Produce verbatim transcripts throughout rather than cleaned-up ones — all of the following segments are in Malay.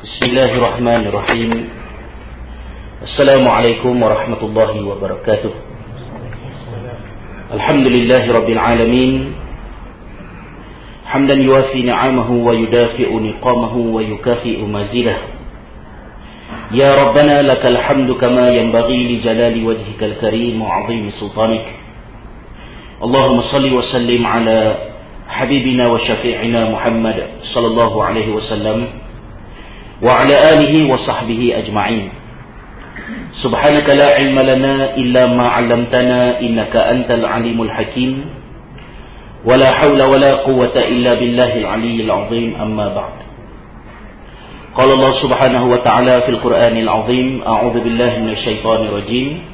Bismillahirrahmanirrahim. Assalamualaikum warahmatullahi wabarakatuh. Alhamdulillahi rabbil alamin. Hamdan yuwafi ni'amahu wa yudafi'u niqamahu wa yukafi'u mazidah. Ya Rabbana lakal hamdu kama yanbaghi li jalali wajhikal karim wa 'azimi sultanik. Allahumma salli wa sallim ala habibina wa syafi'ina Muhammad sallallahu alaihi wasallam wa ala alihi wa sahbihi ajma'in. Subhanaka la ilma lana illa ma 'allamtana innaka antal alimul hakim. Wa la hawla wa la quwwata illa billahil aliyyil azim. Amma ba'd. Qala Allah subhanahu wa ta'ala fil Qur'anil azim, a'udzu billahi minasy syaithanir rajim.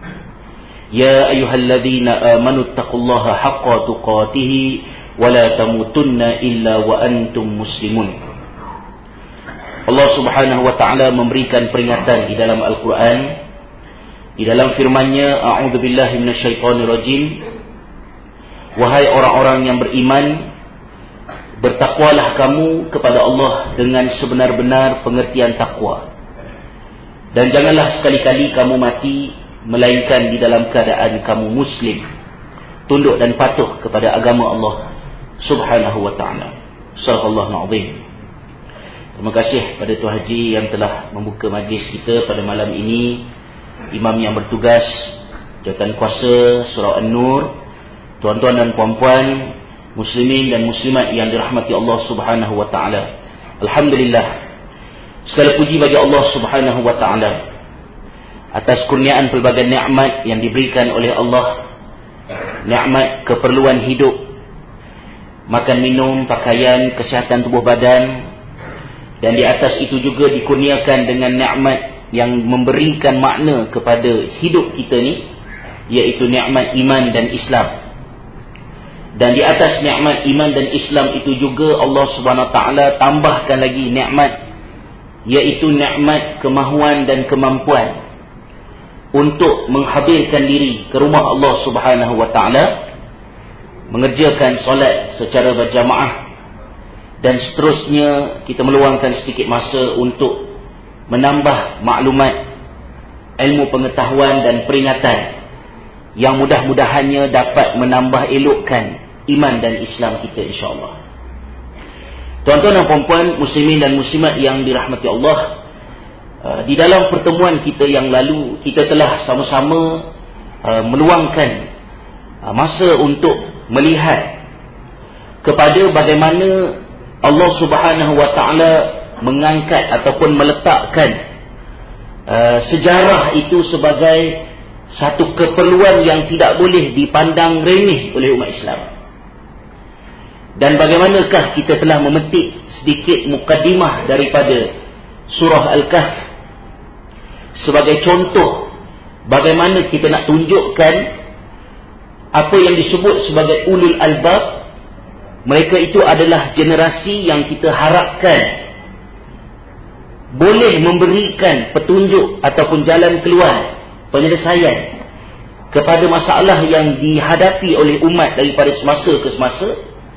Ya ayyuhalladzina amanu taqullaha haqqa tuqatih wa la tamutunna illa wa antum muslimun. Allah subhanahu wa ta'ala memberikan peringatan di dalam Al-Quran, di dalam firman-Nya, a'udzu billahi minasyaitonir rajim. Wahai orang-orang yang beriman, bertakwalah kamu kepada Allah dengan sebenar-benar pengertian takwa, dan janganlah sekali-kali kamu mati melainkan di dalam keadaan kamu muslim, tunduk dan patuh kepada agama Allah subhanahu wa ta'ala. Shadaqallahul azim. Terima kasih pada Tuan Haji yang telah membuka majlis kita pada malam ini, imam yang bertugas, jawatan kuasa Surau An-Nur, tuan-tuan dan puan-puan, muslimin dan muslimat yang dirahmati Allah subhanahu wa ta'ala. Alhamdulillah, segala puji bagi Allah subhanahu wa ta'ala atas kurniaan pelbagai nikmat yang diberikan oleh Allah. Nikmat keperluan hidup, makan minum, pakaian, kesihatan tubuh badan. Dan di atas itu juga dikurniakan dengan nikmat yang memberikan makna kepada hidup kita ni, iaitu nikmat iman dan Islam. Dan di atas nikmat iman dan Islam itu juga Allah Subhanahu Wa Taala tambahkan lagi nikmat, iaitu nikmat kemahuan dan kemampuan untuk menghadirkan diri ke rumah Allah Subhanahu Wa Taala, mengerjakan solat secara berjamaah. Dan seterusnya kita meluangkan sedikit masa untuk menambah maklumat, ilmu pengetahuan dan peringatan yang mudah-mudahannya dapat menambah elokkan iman dan Islam kita, insya-Allah. Tuan-tuan dan puan-puan, muslimin dan muslimat yang dirahmati Allah, di dalam pertemuan kita yang lalu kita telah sama-sama meluangkan masa untuk melihat kepada bagaimana Allah subhanahu wa ta'ala mengangkat ataupun meletakkan uh, sejarah itu sebagai satu keperluan yang tidak boleh dipandang remeh oleh umat Islam. Dan bagaimanakah kita telah memetik sedikit mukaddimah daripada surah Al-Kahf sebagai contoh bagaimana kita nak tunjukkan apa yang disebut sebagai ulul albab. Mereka itu adalah generasi yang kita harapkan boleh memberikan petunjuk ataupun jalan keluar, penyelesaian kepada masalah yang dihadapi oleh umat daripada semasa ke semasa.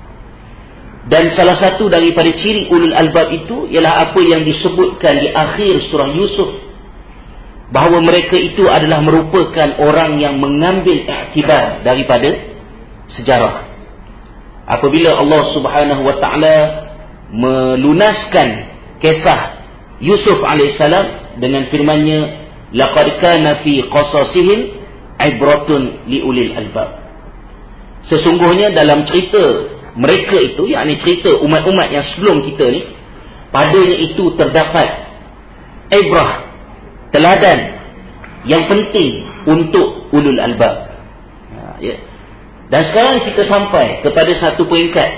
Dan salah satu daripada ciri ulul albab itu ialah apa yang disebutkan di akhir surah Yusuf, bahawa mereka itu adalah merupakan orang yang mengambil iktibar daripada sejarah. Apabila Allah subhanahu wa ta'ala melunaskan kisah Yusuf alaihissalam dengan firman-Nya, laqad kana fi qasasihim ibratun liulil albab. Sesungguhnya dalam cerita mereka itu, yakni cerita umat-umat yang sebelum kita ni, padanya itu terdapat ibrah, teladan yang penting untuk ulul albab. Ha, ya. Dan sekarang kita sampai kepada satu peringkat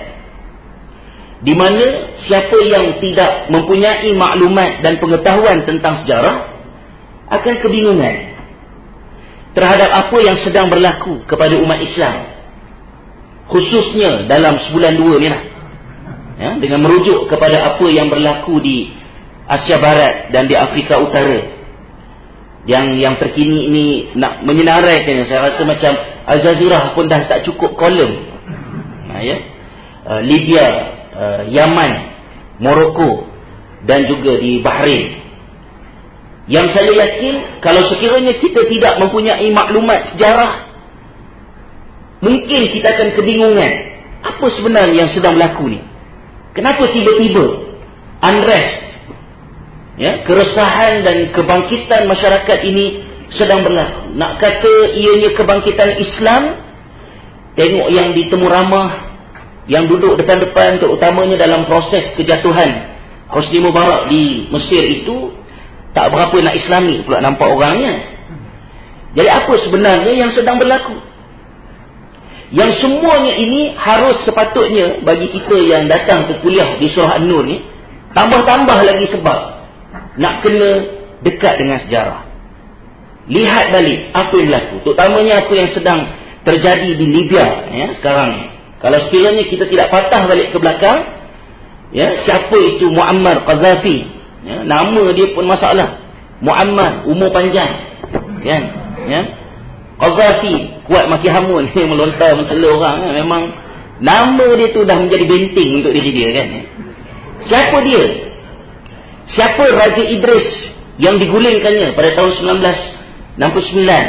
di mana siapa yang tidak mempunyai maklumat dan pengetahuan tentang sejarah akan kebingungan terhadap apa yang sedang berlaku kepada umat Islam, khususnya dalam sebulan dua ni lah, ya, dengan merujuk kepada apa yang berlaku di Asia Barat dan di Afrika Utara. Yang yang terkini ini nak menyenaraikan, saya rasa macam Al Jazeera pun dah tak cukup kolom. Ha, ya? uh, Libya, uh, Yaman, Morocco, dan juga di Bahrain. Yang saya yakin, kalau sekiranya kita tidak mempunyai maklumat sejarah, mungkin kita akan kebingungan apa sebenarnya yang sedang berlaku ni. Kenapa tiba-tiba unrest, ya, keresahan dan kebangkitan masyarakat ini sedang berlaku. Nak kata ianya kebangkitan Islam, tengok yang di Temu Ramah, yang duduk depan-depan, terutamanya dalam proses kejatuhan Hosni Mubarak di Mesir itu, tak berapa nak Islami pula nampak orangnya. Jadi apa sebenarnya yang sedang berlaku? Yang semuanya ini harus sepatutnya bagi kita yang datang ke kuliah di Surah An-Nur ni, tambah-tambah lagi sebab nak kena dekat dengan sejarah. Lihat balik apa yang berlaku, terutamanya apa yang sedang terjadi di Libya, ya, sekarang ni. Kalau sekiranya kita tidak patah balik ke belakang, ya, siapa itu Muammar Qaddafi, ya, nama dia pun masalah. Muammar, umur panjang, kan, ya. Qaddafi, kuat maki hamun, melontar mencela orang, ya. Memang nama dia tu dah menjadi benteng untuk diri dia, kan, ya. Siapa dia? Siapa Raja Idris yang digulingkannya pada tahun sembilan belas enam puluh sembilan?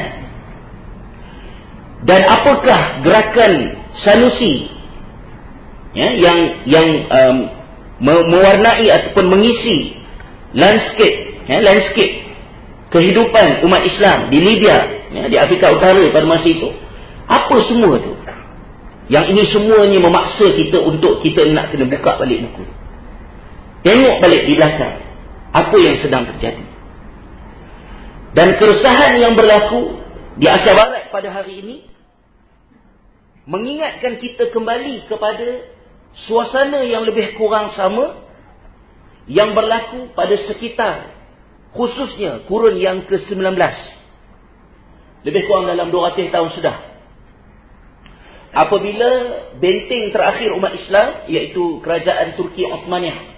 Dan apakah gerakan Sanusi, ya, yang yang um, mewarnai ataupun mengisi landscape, ya, landscape kehidupan umat Islam di Libya, ya, di Afrika Utara pada masa itu? Apa semua tu? Yang ini semuanya memaksa kita untuk kita nak kena buka balik buku, tengok balik di belakang apa yang sedang terjadi. Dan keresahan yang berlaku di Asia Barat pada hari ini mengingatkan kita kembali kepada suasana yang lebih kurang sama yang berlaku pada sekitar, khususnya kurun yang ke sembilan belas, lebih kurang dalam dua ratus tahun sudah, apabila benteng terakhir umat Islam, iaitu kerajaan Turki Osmaniyah,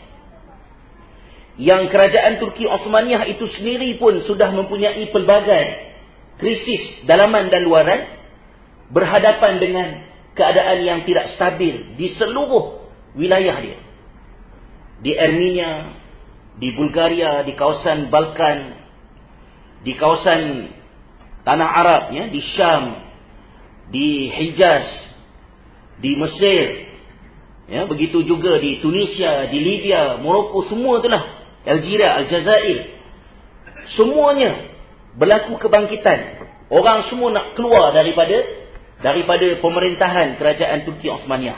yang kerajaan Turki Osmaniyah itu sendiri pun sudah mempunyai pelbagai krisis dalaman dan luaran, berhadapan dengan keadaan yang tidak stabil di seluruh wilayah dia. Di Armenia, di Bulgaria, di kawasan Balkan, di kawasan Tanah Arab, ya, di Syam, di Hijaz, di Mesir, ya, begitu juga di Tunisia, di Libya, Morocco, semua itulah, Algeria, Aljazair, semuanya berlaku kebangkitan. Orang semua nak keluar daripada daripada pemerintahan kerajaan Turki Osmaniyah.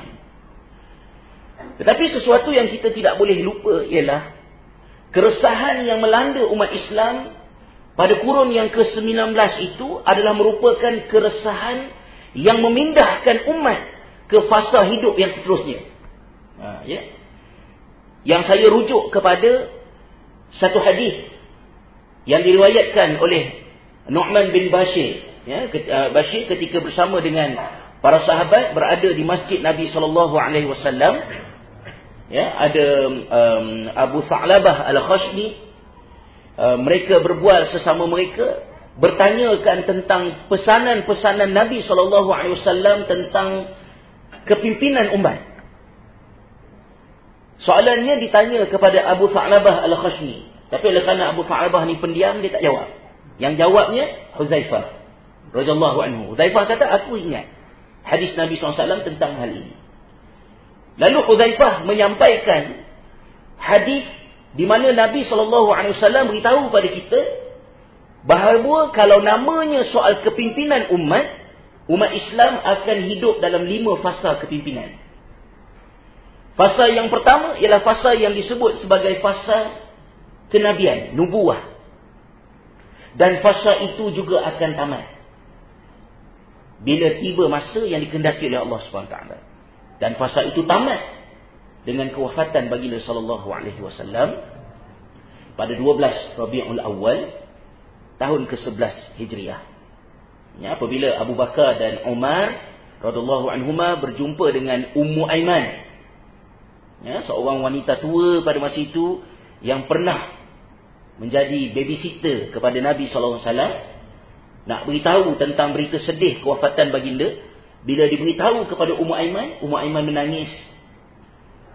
Tetapi sesuatu yang kita tidak boleh lupa ialah keresahan yang melanda umat Islam pada kurun yang ke sembilan belas itu adalah merupakan keresahan yang memindahkan umat ke fasa hidup yang seterusnya. Ha, ya? Yang saya rujuk kepada satu hadis yang diriwayatkan oleh Nu'man bin Bashir, ya, Bashir ketika bersama dengan para sahabat berada di masjid Nabi sallallahu alaihi wasallam, ya, ada um, Abu Tha'labah Al-Khashni, uh, mereka berbual sesama mereka, bertanyakan tentang pesanan-pesanan Nabi sallallahu alaihi wasallam tentang kepimpinan umat. Soalannya ditanya kepada Abu Tha'labah Al-Khashni, tapi oleh kerana Abu Tha'labah ni pendiam, dia tak jawab. Yang jawabnya Huzaifah radhiyallahu anhu. Huzaifah kata, aku ingat hadis Nabi sallallahu alaihi wasallam tentang hal ini. Lalu Huzaifah menyampaikan hadis di mana Nabi sallallahu alaihi wasallam beritahu pada kita bahawa kalau namanya soal kepimpinan umat, umat Islam akan hidup dalam lima fasa kepimpinan. Fasa yang pertama ialah fasa yang disebut sebagai fasa kenabian, nubuah. Dan fasa itu juga akan tamat bila tiba masa yang dikehendaki oleh Allah subhanahu wa taala. Dan fasa itu tamat dengan kewafatan baginda sallallahu alaihi wasallam pada dua belas Rabiul Awal tahun ke sebelas Hijriah. Ya, apabila Abu Bakar dan Umar radhiyallahu anhuma berjumpa dengan Ummu Aiman, ya, seorang wanita tua pada masa itu yang pernah menjadi babysitter kepada Nabi sallallahu alaihi wasallam, nak beritahu tentang berita sedih kewafatan baginda. Bila diberitahu kepada Ummu Aiman, Ummu Aiman menangis.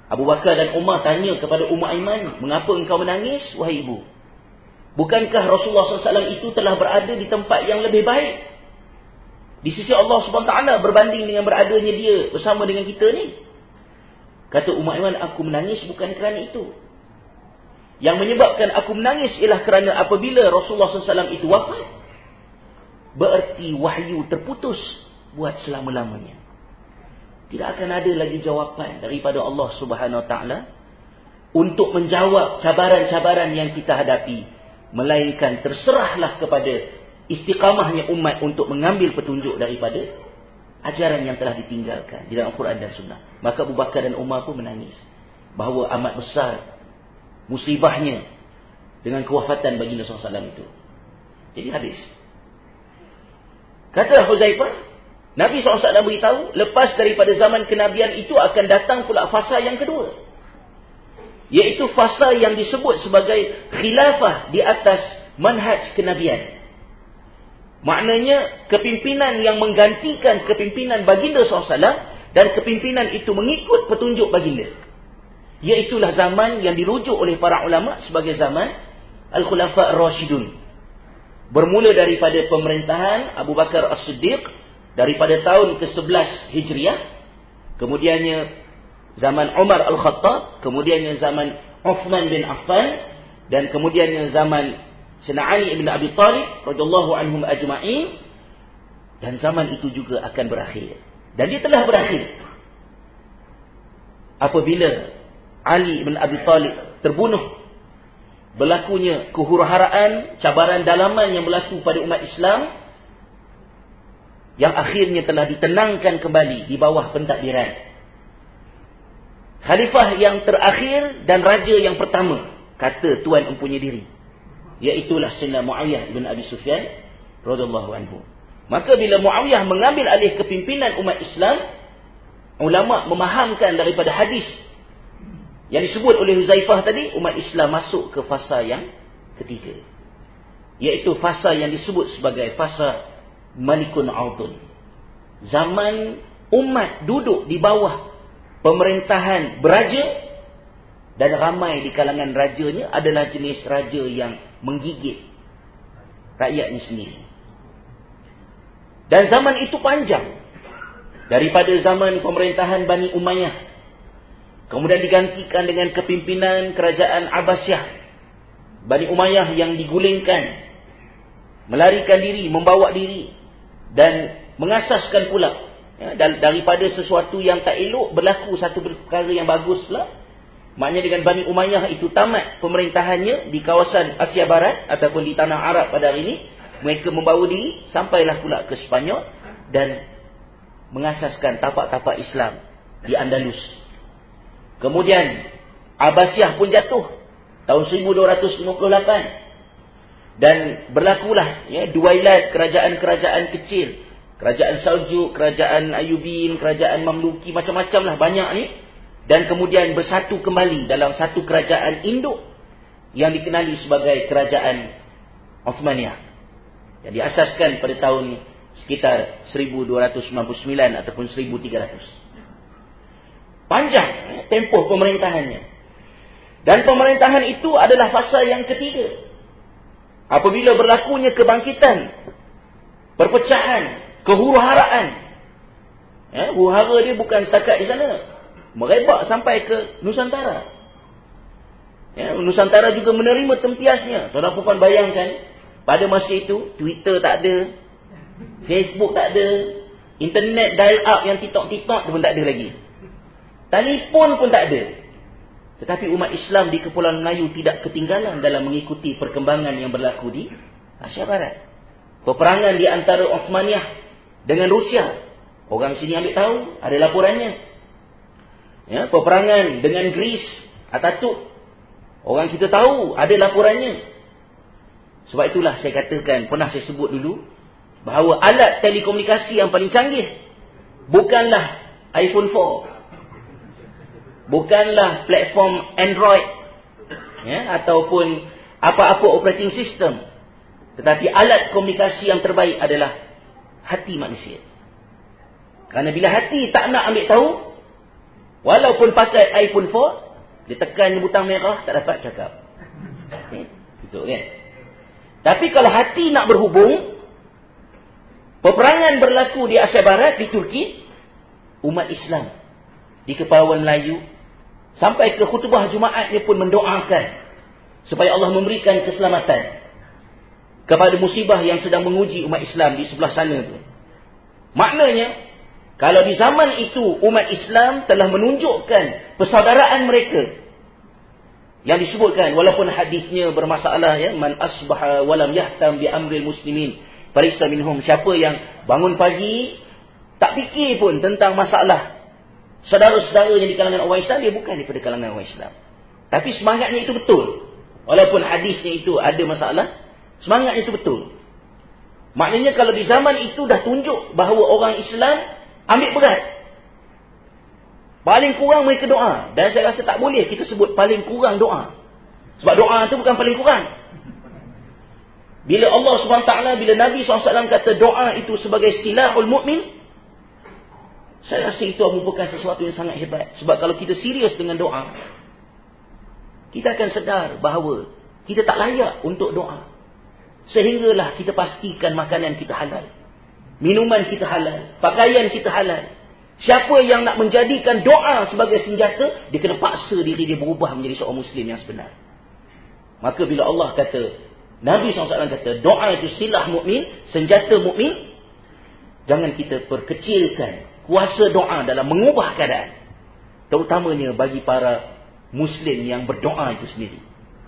Abu Bakar dan Umar tanya kepada Ummu Aiman, mengapa engkau menangis, wahai ibu? Bukankah Rasulullah sallallahu alaihi wasallam itu telah berada di tempat yang lebih baik di sisi Allah subhanahu wa taala berbanding dengan beradanya dia bersama dengan kita ni? Kata Ummu Aiman, aku menangis bukan kerana itu. Yang menyebabkan aku menangis ialah kerana apabila Rasulullah sallallahu alaihi wasallam itu wafat, bererti wahyu terputus buat selama-lamanya. Tidak akan ada lagi jawapan daripada Allah subhanahu wa taala untuk menjawab cabaran-cabaran yang kita hadapi, melainkan terserahlah kepada istiqamahnya umat untuk mengambil petunjuk daripada ajaran yang telah ditinggalkan di dalam Al-Quran dan Sunnah. Maka Abu Bakar dan Umar pun menangis bahawa amat besar musibahnya dengan kewafatan baginda sallallahu alaihi wasallam itu. Jadi habis. Kata Huzaifah, Nabi sallallahu alaihi wasallam beritahu, lepas daripada zaman kenabian itu akan datang pula fasa yang kedua, iaitu fasa yang disebut sebagai khilafah di atas manhaj kenabian. Maknanya kepimpinan yang menggantikan kepimpinan baginda sallallahu alaihi wasallam, dan kepimpinan itu mengikut petunjuk baginda. Iaitulah zaman yang dirujuk oleh para ulama sebagai zaman Al-Khulafa Ar-Rashidun. Bermula daripada pemerintahan Abu Bakar As-Siddiq daripada tahun ke sebelas Hijriah, kemudiannya zaman Umar Al-Khattab, kemudiannya zaman Uthman bin Affan, dan kemudiannya zaman Sayyidina Ali bin Abi Talib radhiyallahu anhum ajma'in, dan zaman itu juga akan berakhir. Dan dia telah berakhir apabila Ali bin Abi Talib terbunuh. Berlakunya kehuru-haraan, cabaran dalaman yang berlaku pada umat Islam, yang akhirnya telah ditenangkan kembali di bawah pentadbiran khalifah yang terakhir dan raja yang pertama, kata tuan empunya diri, iaitulah Sayyidina Muawiyah bin Abi Sufyan radhiyallahu anhu. Maka bila Muawiyah mengambil alih kepimpinan umat Islam, ulama memahamkan daripada hadis yang disebut oleh Huzaifah tadi, umat Islam masuk ke fasa yang ketiga, iaitu fasa yang disebut sebagai fasa Malikun Audun. Zaman umat duduk di bawah pemerintahan beraja, dan ramai di kalangan rajanya adalah jenis raja yang menggigit rakyatnya sendiri. Dan zaman itu panjang, daripada zaman pemerintahan Bani Umayyah, kemudian digantikan dengan kepimpinan kerajaan Abbasiyah. Bani Umayyah yang digulingkan, melarikan diri, membawa diri, dan mengasaskan pula, ya, daripada sesuatu yang tak elok berlaku satu perkara yang bagus pula. Maknanya dengan Bani Umayyah itu tamat pemerintahannya di kawasan Asia Barat ataupun di tanah Arab pada hari ini. Mereka membawa diri sampailah pula ke Sepanyol dan mengasaskan tapak-tapak Islam di Andalus. Kemudian Abbasiyah pun jatuh tahun seribu dua ratus lima puluh lapan, dan berlakulah, ya, duailat kerajaan-kerajaan kecil, kerajaan Saljuk, kerajaan Ayubin, kerajaan Mamluki, macam-macam lah, banyak ni. Dan kemudian bersatu kembali dalam satu kerajaan induk yang dikenali sebagai kerajaan Uthmaniyah, yang diasaskan pada tahun sekitar seribu dua ratus sembilan puluh sembilan ataupun seribu tiga ratus. Panjang tempoh pemerintahannya. Dan pemerintahan itu adalah fasa yang ketiga. Apabila berlakunya kebangkitan, perpecahan, kehuru-haraan. Ya, huru-hara dia bukan setakat di sana, merebak sampai ke Nusantara. Ya, Nusantara juga menerima tempiasnya. Tuan-tuan bayangkan, pada masa itu Twitter tak ada, Facebook tak ada, internet dial-up yang titok-titok pun tak ada lagi, telefon pun tak ada. Tetapi umat Islam di Kepulauan Melayu tidak ketinggalan dalam mengikuti perkembangan yang berlaku di Asia Barat. Peperangan di antara Uthmaniyah dengan Rusia, orang sini ambil tahu, ada laporannya. Ya, peperangan dengan Greece, Ataturk, orang kita tahu, ada laporannya. Sebab itulah saya katakan, pernah saya sebut dulu, bahawa alat telekomunikasi yang paling canggih bukanlah iPhone four, bukanlah platform Android, ya, ataupun apa-apa operating system, tetapi alat komunikasi yang terbaik adalah hati manusia. Kerana bila hati tak nak ambil tahu, Walaupun pakai iPhone empat, dia tekan butang merah, tak dapat cakap. Eh, betul kan? Tapi kalau hati nak berhubung, peperangan berlaku di Asia Barat, di Turki, umat Islam di Kepulauan Melayu, sampai ke khutbah Jumaatnya pun mendoakan supaya Allah memberikan keselamatan kepada musibah yang sedang menguji umat Islam di sebelah sana tu. Maknanya, kalau di zaman itu umat Islam telah menunjukkan persaudaraan mereka yang disebutkan, walaupun hadisnya bermasalah, ya, man asbaha walam yahtam bi amril muslimin falaysa minhum, siapa yang bangun pagi tak fikir pun tentang masalah saudara-saudaranya di kalangan orang Islam, dia bukan daripada kalangan orang Islam. Tapi semangatnya itu betul. Walaupun hadisnya itu ada masalah, semangatnya itu betul. Maknanya kalau di zaman itu dah tunjuk bahawa orang Islam ambil berat. Paling kurang mereka doa. Dan saya rasa tak boleh kita sebut paling kurang doa. Sebab doa itu bukan paling kurang. Bila Allah subhanahu wa taala, bila Nabi sallallahu alaihi wasallam kata doa itu sebagai silahul mu'min, saya rasa itu merupakan sesuatu yang sangat hebat. Sebab kalau kita serius dengan doa, kita akan sedar bahawa kita tak layak untuk doa. Sehinggalah kita pastikan makanan kita halal, minuman kita halal, pakaian kita halal. Siapa yang nak menjadikan doa sebagai senjata, dia kena paksa diri dia berubah menjadi seorang Muslim yang sebenar. Maka bila Allah kata, Nabi sallallahu alaihi wasallam kata, doa itu silah mukmin, senjata mukmin, jangan kita perkecilkan kuasa doa dalam mengubah keadaan. Terutamanya bagi para Muslim yang berdoa itu sendiri.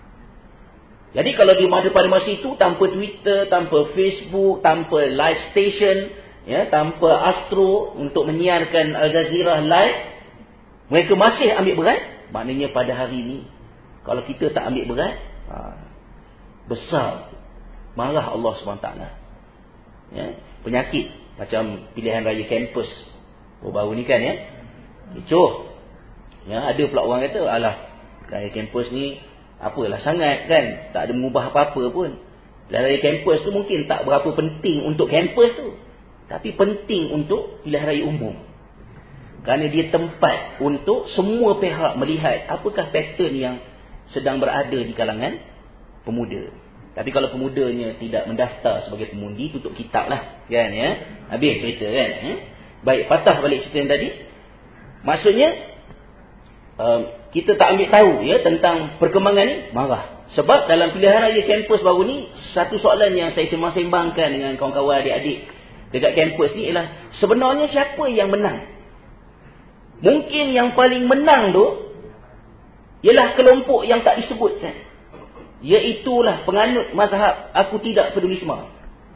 Jadi kalau di pada masa itu, tanpa Twitter, tanpa Facebook, tanpa live station, ya, tanpa Astro untuk menyiarkan Al Jazeera live, mereka masih ambil berat. Maknanya pada hari ini, kalau kita tak ambil berat, ha, besar marah Allah subhanahu wa taala. Ya, penyakit macam pilihan raya kampus baru-baru ni kan, ya, kecoh. Ya, ada pula orang kata, alah, raya kampus ni apalah sangat kan, tak ada mengubah apa-apa pun. Pilihan raya kampus tu mungkin tak berapa penting untuk kampus tu, tapi penting untuk pilihan raya umum. Kerana dia tempat untuk semua pihak melihat apakah pattern yang sedang berada di kalangan pemuda. Tapi kalau pemudanya tidak mendaftar sebagai pengundi, tutup kitab lah kan, ya. Habis cerita kan, ya? Baik, patah balik cerita yang tadi. Maksudnya um, kita tak ambil tahu, ya, tentang perkembangan ni, marah. Sebab dalam pilihan raya kampus baru ni, satu soalan yang saya sembang-sembangkan dengan kawan-kawan adik-adik dekat kampus ni ialah, sebenarnya siapa yang menang? Mungkin yang paling menang tu ialah kelompok yang tak disebutkan, iaitulah penganut mazhab aku tidak peduli semua.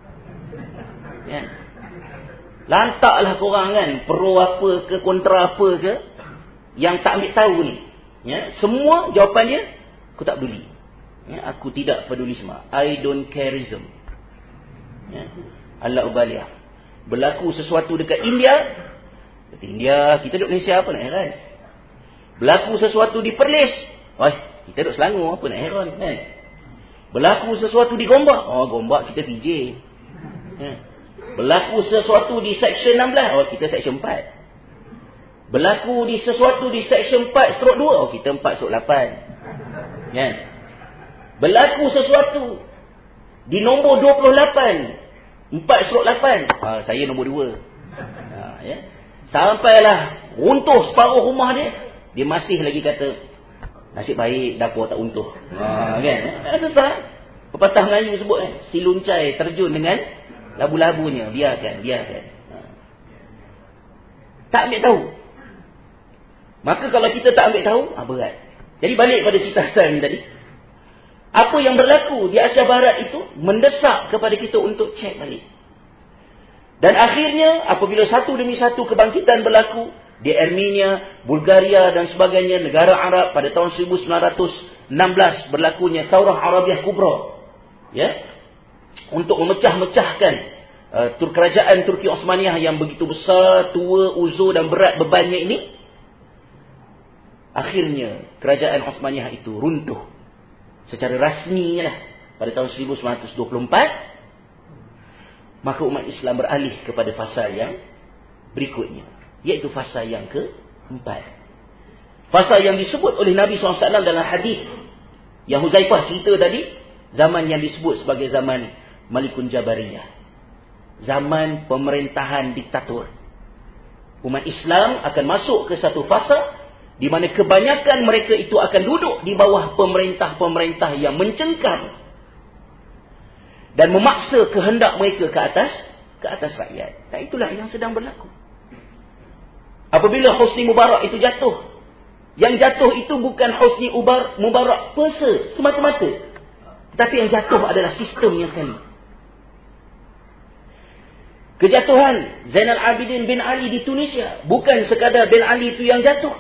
Ya. Lantaklah korang kan, pro apa ke, kontra apa ke, yang tak ambil tahu ni. Ya, semua jawapan dia, aku tak peduli. Ya, aku tidak peduli semua. I don't careism. Ya. Allah ubaliyah. Berlaku sesuatu dekat India, dekat India, kita duduk Malaysia, apa nak heran. Berlaku sesuatu di Perlis, wah, kita duduk Selangor, apa nak heran kan. Berlaku sesuatu di Gombak, oh Gombak kita P J. Ya. Berlaku sesuatu di Seksyen enam belas, oh kita Seksyen empat. Berlaku di sesuatu di Seksyen empat stroke dua, oh kita empat stroke lapan. Kan? Berlaku sesuatu di nombor dua puluh lapan, empat stroke lapan, ah, saya nombor dua. Ha, ya. Sampailah runtuh separuh rumah dia, dia masih lagi kata, nasib baik dapur tak runtuh. Ha, kan? Susah. Pepatah Melayu sebut kan, si luncai terjun dengan labu-labunya, biarkan, biarkan. Ha. Tak ambil tahu. Maka kalau kita tak ambil tahu, ah, berat. Jadi balik pada cerita asal ni tadi. Apa yang berlaku di Asia Barat itu mendesak kepada kita untuk cek balik. Dan akhirnya apabila satu demi satu kebangkitan berlaku di Armenia, Bulgaria dan sebagainya, negara Arab, pada tahun seribu sembilan ratus enam belas berlakunya Thawrah Arabiah Kubra. Ya. Untuk memecah-mecahkan uh, kerajaan Turki Osmaniyah yang begitu besar, tua, uzur dan berat bebannya ini. Akhirnya kerajaan Osmaniyah itu runtuh secara rasmi lah pada tahun seribu sembilan ratus dua puluh empat. Maka umat Islam beralih kepada fasa yang berikutnya, iaitu fasa yang keempat. Fasa yang disebut oleh Nabi sallallahu alaihi wasallam dalam hadis yang Huzaifah cerita tadi, zaman yang disebut sebagai zaman Malikun Jabariyah. Zaman pemerintahan diktator. Umat Islam akan masuk ke satu fasa di mana kebanyakan mereka itu akan duduk di bawah pemerintah-pemerintah yang mencengkam dan memaksa kehendak mereka ke atas ke atas rakyat. Dan itulah yang sedang berlaku. Apabila Hosni Mubarak itu jatuh, yang jatuh itu bukan Hosni Mubarak perse semata-mata, tetapi yang jatuh adalah sistemnya sekali. Kejatuhan Zainal Abidin bin Ali di Tunisia bukan sekadar bin Ali itu yang jatuh.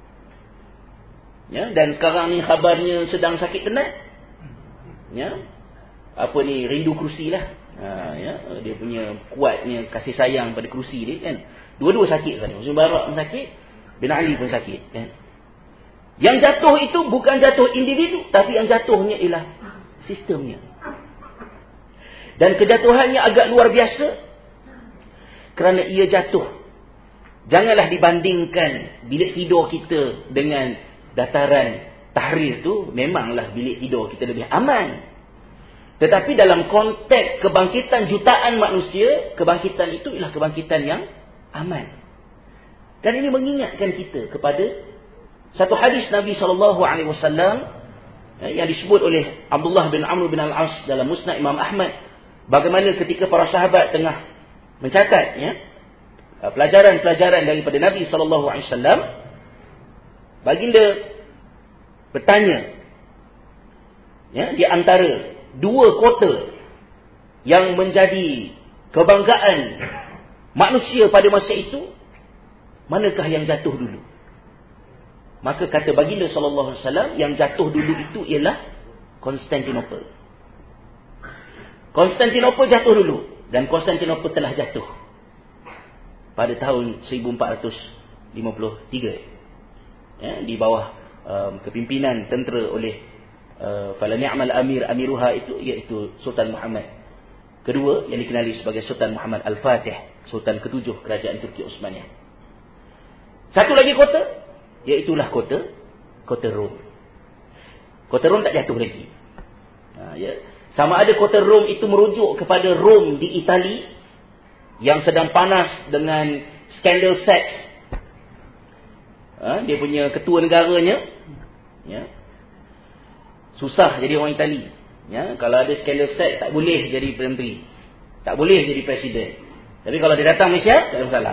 Ya, dan sekarang ni khabarnya sedang sakit tenat. Ya. Apa ni, rindu kerusi lah. Ha, ya, dia punya kuatnya kasih sayang pada kerusi dia kan. Dua-dua sakit kan. Hosni Mubarak pun sakit, bin Ali pun sakit kan. Yang jatuh itu bukan jatuh individu, tapi yang jatuhnya ialah sistemnya. Dan kejatuhannya agak luar biasa kerana ia jatuh. Janganlah dibandingkan bilik tidur kita dengan dataran Tahrir tu. Memanglah bilik tidur kita lebih aman. Tetapi dalam konteks kebangkitan jutaan manusia, kebangkitan itu ialah kebangkitan yang aman. Dan ini mengingatkan kita kepada satu hadis Nabi sallallahu alaihi wasallam yang disebut oleh Abdullah bin Amr bin Al-As dalam Musnad Imam Ahmad, bagaimana ketika para sahabat tengah mencatat ya pelajaran-pelajaran daripada Nabi sallallahu alaihi wasallam, baginda bertanya ya di antara dua kota yang menjadi kebanggaan manusia pada masa itu, manakah yang jatuh dulu? Maka kata baginda sallallahu alaihi wasallam, yang jatuh dulu itu ialah Konstantinopel. Konstantinopel jatuh dulu, dan Konstantinopel telah jatuh pada tahun seribu empat ratus lima puluh tiga ya, di bawah um, kepimpinan tentera oleh uh, fala ni'mal amir amiruha itu, iaitu Sultan Muhammad kedua yang dikenali sebagai Sultan Muhammad Al-Fatih, Sultan ketujuh kerajaan Turki Osmaniyah. Satu lagi kota, iaitulah kota kota Rom. Kota Rom tak jatuh lagi. Ha, ya. Sama ada kota Rom itu merujuk kepada Rom di Itali yang sedang panas dengan skandal seks. Ha, dia punya ketua negaranya ya, susah jadi orang Itali. Ya, kalau ada skandal seks tak boleh jadi Perdana Menteri, tak boleh jadi presiden. Tapi kalau dia datang Malaysia tak ada masalah.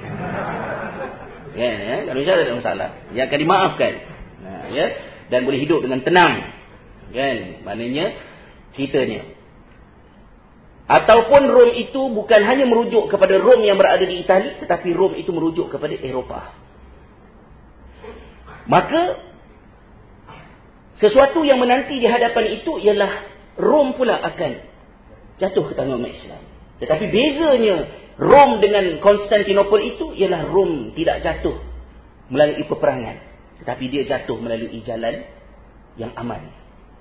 Ya, ya, kalau Malaysia tak ada masalah, dia akan dimaafkan. Nah, ya, dan boleh hidup dengan tenang. Kan? Maknanya ceritanya. Ataupun Rom itu bukan hanya merujuk kepada Rom yang berada di Itali, tetapi Rom itu merujuk kepada Eropah. Maka sesuatu yang menanti di hadapan itu ialah Rom pula akan jatuh ke tangan umat Islam. Tetapi bezanya Rom dengan Konstantinopel itu ialah Rom tidak jatuh melalui peperangan, tetapi dia jatuh melalui jalan yang aman.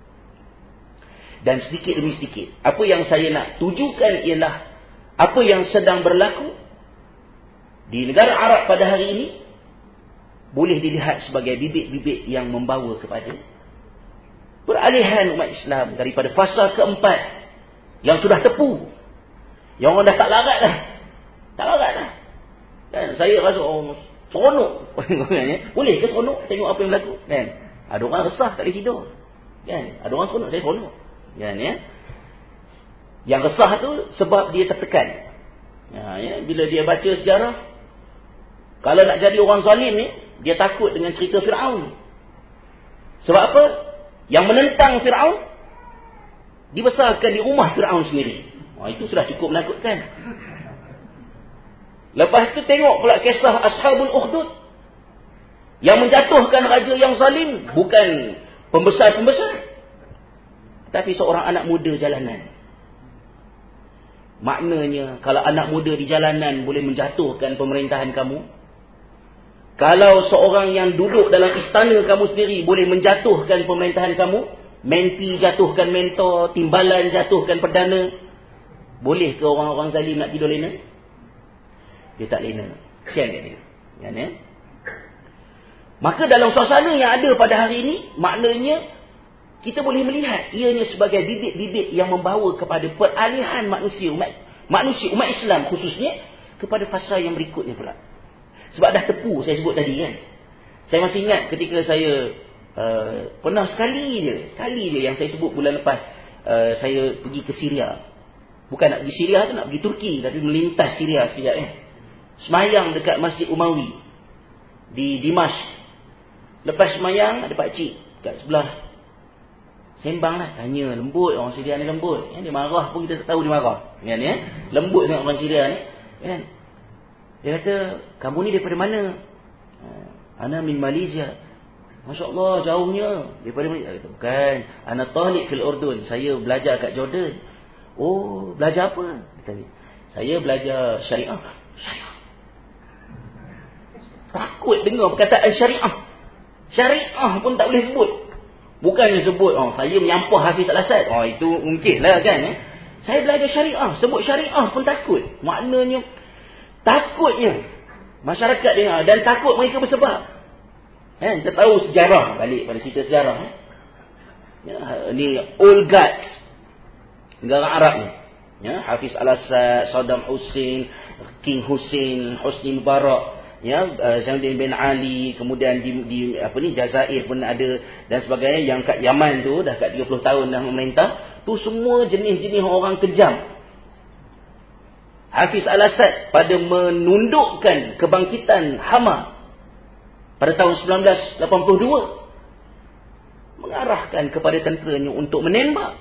Dan sedikit demi sedikit, apa yang saya nak tujukan ialah apa yang sedang berlaku di negara Arab pada hari ini boleh dilihat sebagai bibit-bibit yang membawa kepada peralihan umat Islam daripada fasa keempat yang sudah tepu, yang orang dah tak larat dah. Tak larat dah. Kan, saya rasa oh, seronok. Boleh ke seronok tengok apa yang berlaku? Kan? Ada orang resah tak boleh tidur. Kan? Ada orang seronok, saya seronok. Kan, ya? Yang resah tu sebab dia tertekan. Ya, ya? Bila dia baca sejarah, kalau nak jadi orang zalim ni, dia takut dengan cerita Fir'aun. Sebab apa? Yang menentang Fir'aun dibesarkan di rumah Fir'aun sendiri. Wah, itu sudah cukup menakutkan. Lepas tu tengok pula kisah Ashabul Ukhdud yang menjatuhkan raja yang zalim, bukan pembesar-pembesar, tetapi seorang anak muda jalanan. Maknanya kalau anak muda di jalanan boleh menjatuhkan pemerintahan kamu, kalau seorang yang duduk dalam istana kamu sendiri boleh menjatuhkan pemerintahan kamu, menti jatuhkan mentor, timbalan jatuhkan perdana, boleh ke orang-orang zalim nak tidur lena? Dia tak lena. Kesian kat dia. Ya, ya? Maka dalam suasana yang ada pada hari ini, maknanya kita boleh melihat ianya sebagai bibit-bibit yang membawa kepada peralihan manusia, umat manusia, umat Islam khususnya, kepada fasa yang berikutnya pula. Sebab dah tepu saya sebut tadi kan. Saya masih ingat ketika saya uh, pernah sekali je, sekali je yang saya sebut bulan lepas, uh, saya pergi ke Syria. Bukan nak pergi Syria tu, nak pergi Turki, tapi melintas Syria sekejap eh. Semayang dekat Masjid Umawi di Dimash. Lepas semayang ada pakcik kat sebelah. Sembang lah, tanya, lembut orang Syria ni, lembut. Dia marah pun kita tak tahu dia marah. Kan, ya? Lembut dengan orang Syria ni. Kan? Dia kata, kamu ni daripada mana? Ana min Malaysia. Masya Allah, jauhnya. Daripada Malaysia. Kata, bukan. Ana talib fil Urdun. Saya belajar kat Jordan. Oh, belajar apa? Kata, saya belajar syariah. Syariah. Takut dengar perkataan syariah. Syariah pun tak boleh sebut. Bukannya sebut, oh, saya menyampah Hafiz Al-Assad. Oh, itu mungkin lah kan. Eh? Saya belajar syariah. Sebut syariah pun takut. Maknanya, takutnya masyarakat dengar. Dan takut mereka bersebab. Eh, kita tahu sejarah. Balik pada cerita sejarah. Eh? Ya, ni old guards negara Arab ni. Ya, Hafiz Al-Assad, Saddam Hussein, King Hussein, Hosni Mubarak. Ya, uh, Zainuddin bin Ali, kemudian di, di apa ni Jazair pun ada dan sebagainya, yang kat Yaman tu dah kat tiga puluh tahun dah memerintah, tu semua jenis-jenis orang kejam. Hafiz Al-Assad pada menundukkan kebangkitan Hama pada tahun sembilan belas lapan puluh dua mengarahkan kepada tenteranya untuk menembak,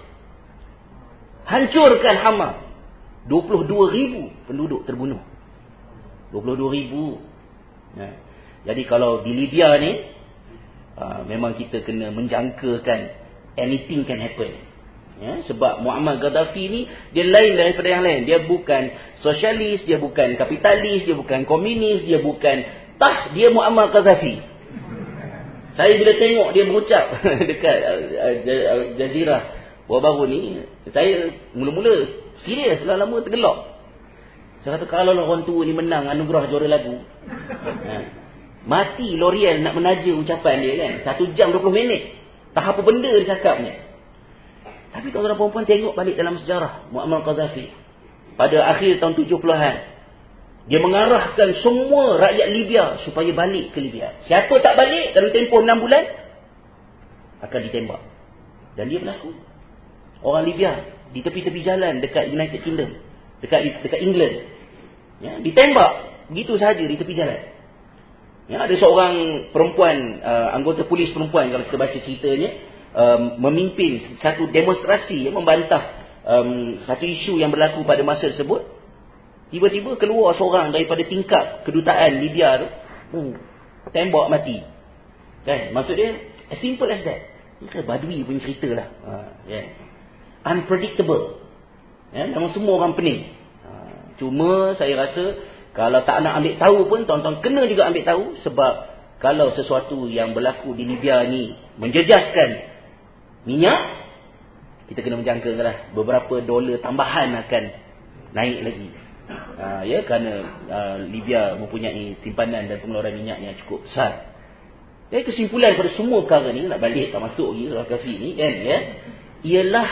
hancurkan Hama. dua puluh dua ribu penduduk terbunuh. dua puluh dua ribu. Ya. Jadi kalau di Libya ni uh, memang kita kena menjangkakan anything can happen. Ya, sebab Muammar Gaddafi ni dia lain daripada yang lain. Dia bukan sosialis, dia bukan kapitalis, dia bukan komunis, dia bukan tah, dia Muammar Gaddafi. Saya bila tengok dia berucap dekat uh, Jazirah baru-baru ni, saya mula-mula serius, lama-lama tergelak. Saya kata, kalau orang tua ni menang anugerah juara lagu, ha, mati L'Oreal nak menaja ucapan dia kan. Satu jam dua puluh minit. Tak apa benda dia cakapnya. Tapi tuan-tuan perempuan tengok balik dalam sejarah Muammar Gaddafi. Pada akhir tahun tujuh puluhan, dia mengarahkan semua rakyat Libya supaya balik ke Libya. Siapa tak balik dalam tempoh enam bulan, akan ditembak. Dan dia berlaku. Orang Libya di tepi-tepi jalan dekat United Kingdom, dekat dekat England, ya, ditembak begitu sahaja di tepi jalan. Ya, ada seorang perempuan, uh, anggota polis perempuan, kalau kita baca ceritanya, um, memimpin satu demonstrasi yang membantah um, satu isu yang berlaku pada masa tersebut. Tiba-tiba keluar seorang daripada tingkap kedutaan Libya tu, uh, tembak mati. Kan? Maksud dia as simple as that. Ini Badui punya cerita lah. Uh, yeah. Unpredictable. Ya, memang semua orang pening. Uh, cuma saya rasa kalau tak nak ambil tahu pun, tuan-tuan kena juga ambil tahu. Sebab kalau sesuatu yang berlaku di Libya ni menjejaskan minyak, kita kena menjangka lah beberapa dolar tambahan akan naik lagi. Uh, ya, kerana uh, Libya mempunyai simpanan dan pengeluaran minyak yang cukup besar. Jadi kesimpulan pada semua perkara ni, nak balik tak masuk lagi Al-Kahfi ni kan, ya, ialah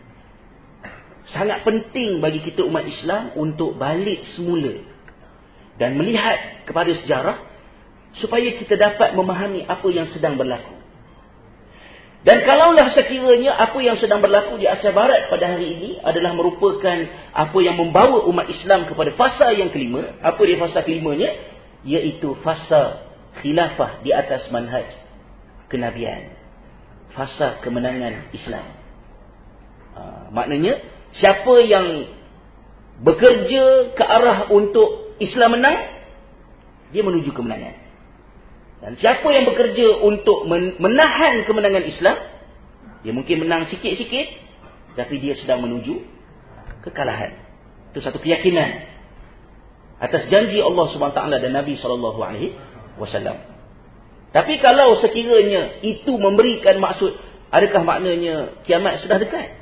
sangat penting bagi kita umat Islam untuk balik semula dan melihat kepada sejarah supaya kita dapat memahami apa yang sedang berlaku. Dan kalaulah sekiranya apa yang sedang berlaku di Asia Barat pada hari ini adalah merupakan apa yang membawa umat Islam kepada fasa yang kelima, apa dia fasa kelimanya? Iaitu fasa khilafah di atas manhaj kenabian. Fasa kemenangan Islam. Ha, maknanya siapa yang bekerja ke arah untuk Islam menang, dia menuju kemenangan. Dan siapa yang bekerja untuk menahan kemenangan Islam, dia mungkin menang sikit-sikit, tapi dia sedang menuju kekalahan. Itu satu keyakinan atas janji Allah subhanahu wa taala dan Nabi sallallahu alaihi wasallam. Tapi kalau sekiranya itu memberikan maksud, adakah maknanya kiamat sudah dekat?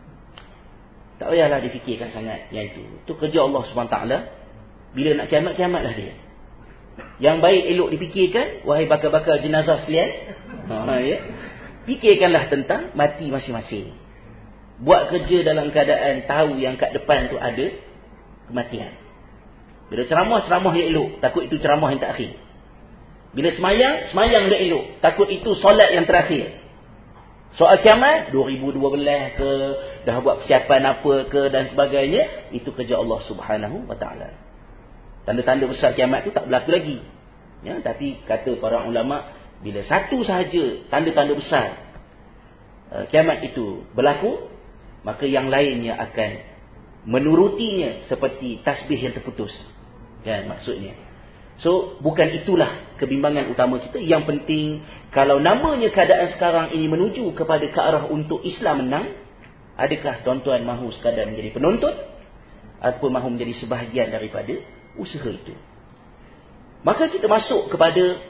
Tak payahlah difikirkan sangat yang itu. Itu kerja Allah subhanahu wa taala. Bila nak kiamat, kiamatlah dia. Yang baik elok dipikirkan, wahai bakal-bakal jenazah sekalian. Ha, ya. Fikirkanlah tentang mati masing-masing. Buat kerja dalam keadaan tahu yang kat depan tu ada kematian. Bila ceramah, ceramah yang elok, takut itu ceramah yang terakhir. Bila semayang, semayang yang elok, takut itu solat yang terakhir. Soal kiamat, dua ribu dua belas ke, dah buat persiapan apa ke dan sebagainya, itu kerja Allah Subhanahu Wa Taala. Tanda-tanda besar kiamat tu tak berlaku lagi. Ya, tapi kata para ulama, bila satu sahaja tanda-tanda besar uh, kiamat itu berlaku, maka yang lainnya akan menurutinya seperti tasbih yang terputus. Kan maksudnya. So, bukan itulah kebimbangan utama kita. Yang penting, kalau namanya keadaan sekarang ini menuju kepada ke arah untuk Islam menang, adakah tuan-tuan mahu sekadar menjadi penonton atau mahu menjadi sebahagian daripada usaha itu? Maka kita masuk kepada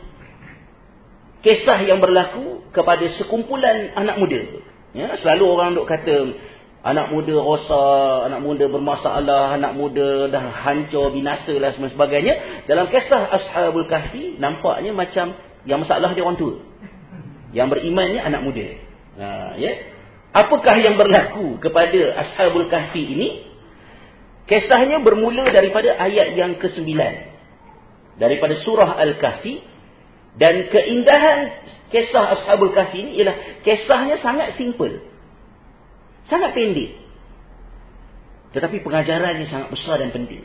kisah yang berlaku kepada sekumpulan anak muda. Ya, selalu orang duk kata anak muda rosak, anak muda bermasalah, anak muda dah hancur, binasa dan sebagainya. Dalam kisah Ashabul Kahfi, nampaknya macam yang masalah dia orang tua. Yang berimannya anak muda. Ha, ya. Apakah yang berlaku kepada Ashabul Kahfi ini? Kisahnya bermula daripada ayat yang kesembilan. Daripada surah Al-Kahfi. Dan keindahan kisah Ashabul Kahfi ini ialah kisahnya sangat simple. Sangat pendek. Tetapi pengajarannya sangat besar dan penting.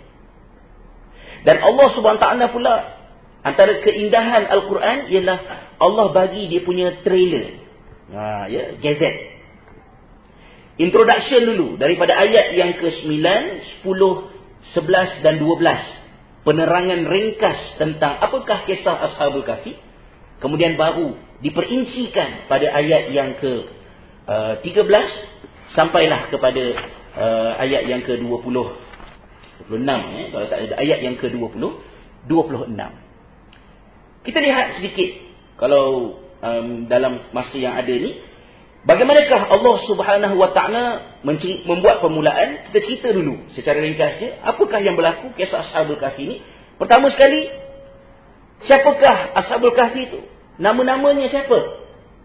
Dan Allah subhanahu wa taala pula, antara keindahan Al-Quran ialah Allah bagi dia punya trailer. Ha, ya, gazette. Introduction dulu daripada ayat yang ke sembilan, sepuluh, sebelas dan dua belas. Penerangan ringkas tentang apakah kisah Ashabul Kahfi. Kemudian baru diperincikan pada ayat yang ke uh, tiga belas sampailah kepada uh, ayat yang ke dua puluh, dua puluh enam. Eh, kalau tak ada ayat yang ke dua puluh, dua puluh enam. Kita lihat sedikit kalau um, dalam masa yang ada ni, bagaimanakah Allah Subhanahu Wa Taala membuat permulaan. Kita cerita dulu secara ringkasnya apakah yang berlaku kisah Ashabul Kahfi ini. Pertama sekali, siapakah Ashabul Kahfi itu? Nama-namanya siapa?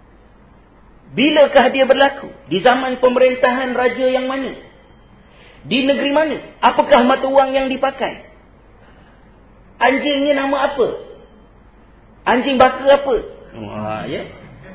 Bilakah dia berlaku? Di zaman pemerintahan raja yang mana? Di negeri mana? Apakah mata wang yang dipakai? Anjingnya nama apa? Anjing baka apa? Wah, ya.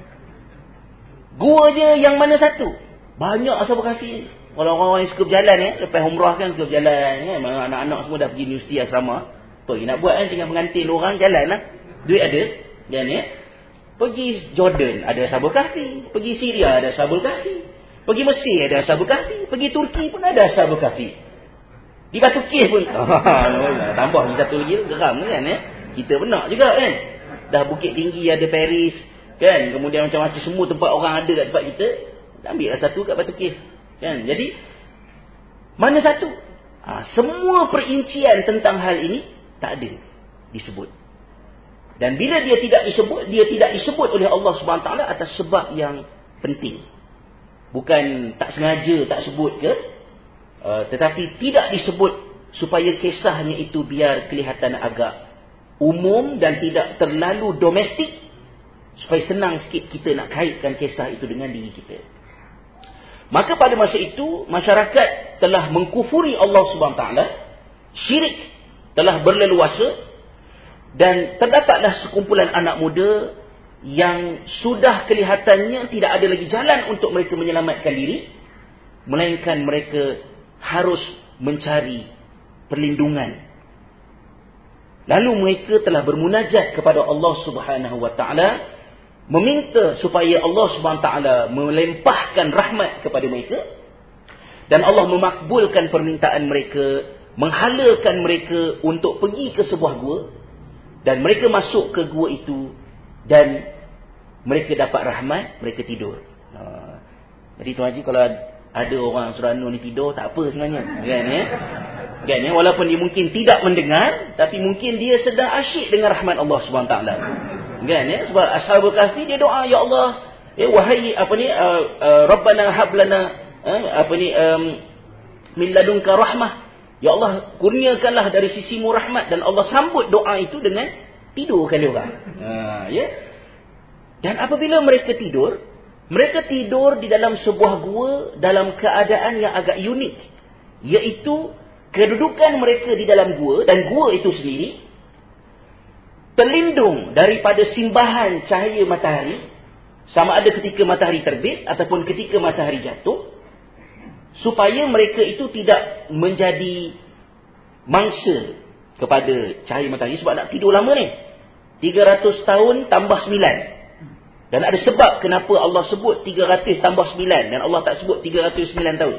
Gua je yang mana satu? Banyak Ashabul Kahfi. Kalau orang-orang yang suka berjalan, ya, lepas umrah kan suka berjalan, ya, anak-anak semua dah pergi universiti asrama. Apa nak buat kan? Tinggal pengantin orang jalan lah. Duit ada. Dan ya. Pergi Jordan ada Ashabul Kahfi. Pergi Syria ada Ashabul Kahfi. Pergi Mesir ada Ashabul Kahfi. Pergi Turki pun ada Ashabul Kahfi. Di Batu Kih pun. Tambah satu lagi geram kan, ya. Kita benak juga kan. Dah Bukit Tinggi ada Paris. Kan, kemudian macam-macam semua tempat orang ada kat tempat kita. Ambil lah satu kat Batu Kih. Kan, jadi mana satu? Ha, semua perincian tentang hal ini tak ada disebut. Dan bila dia tidak disebut, dia tidak disebut oleh Allah Subhanahu Wa Taala atas sebab yang penting. Bukan tak sengaja tak sebut ke, uh, tetapi tidak disebut supaya kisahnya itu biar kelihatan agak umum dan tidak terlalu domestik, supaya senang sikit kita nak kaitkan kisah itu dengan diri kita. Maka pada masa itu masyarakat telah mengkufuri Allah Subhanahu Wa Taala, syirik telah berleluasa, dan terdapatlah sekumpulan anak muda yang sudah kelihatannya tidak ada lagi jalan untuk mereka menyelamatkan diri, melainkan mereka harus mencari perlindungan. Lalu mereka telah bermunajat kepada Allah Subhanahu Wa Taala, meminta supaya Allah Subhanahu Wa Taala melempahkan rahmat kepada mereka, dan Allah memakbulkan permintaan mereka, menghalakan mereka untuk pergi ke sebuah gua, dan mereka masuk ke gua itu dan mereka dapat rahmat, mereka tidur. Ha. Jadi Tuan Haji, kalau ada orang Suranul ni tidur, tak apa sebenarnya. Kan, ya? Kan, ya? Walaupun dia mungkin tidak mendengar, tapi mungkin dia sedang asyik dengan rahmat Allah Subhanahu Wa Taala. Kan, ya? Sebab Ashabul Kahfi dia doa, ya Allah, ya wahai apa ni, uh, uh, Rabbana hablana, uh, apa ni, um, min ladunka rahmah. Ya Allah, kurniakanlah dari sisimu rahmat. Dan Allah sambut doa itu dengan Tidurkan dia orang. Ha, ya. Dan apabila mereka tidur, mereka tidur di dalam sebuah gua dalam keadaan yang agak unik. Iaitu kedudukan mereka di dalam gua, dan gua itu sendiri terlindung daripada simbahan cahaya matahari, sama ada ketika matahari terbit ataupun ketika matahari jatuh, supaya mereka itu tidak menjadi mangsa kepada cahaya matahari, sebab nak tidur lama ni. tiga ratus tahun tambah sembilan. Dan ada sebab kenapa Allah sebut tiga ratus tambah sembilan dan Allah tak sebut tiga ratus sembilan tahun.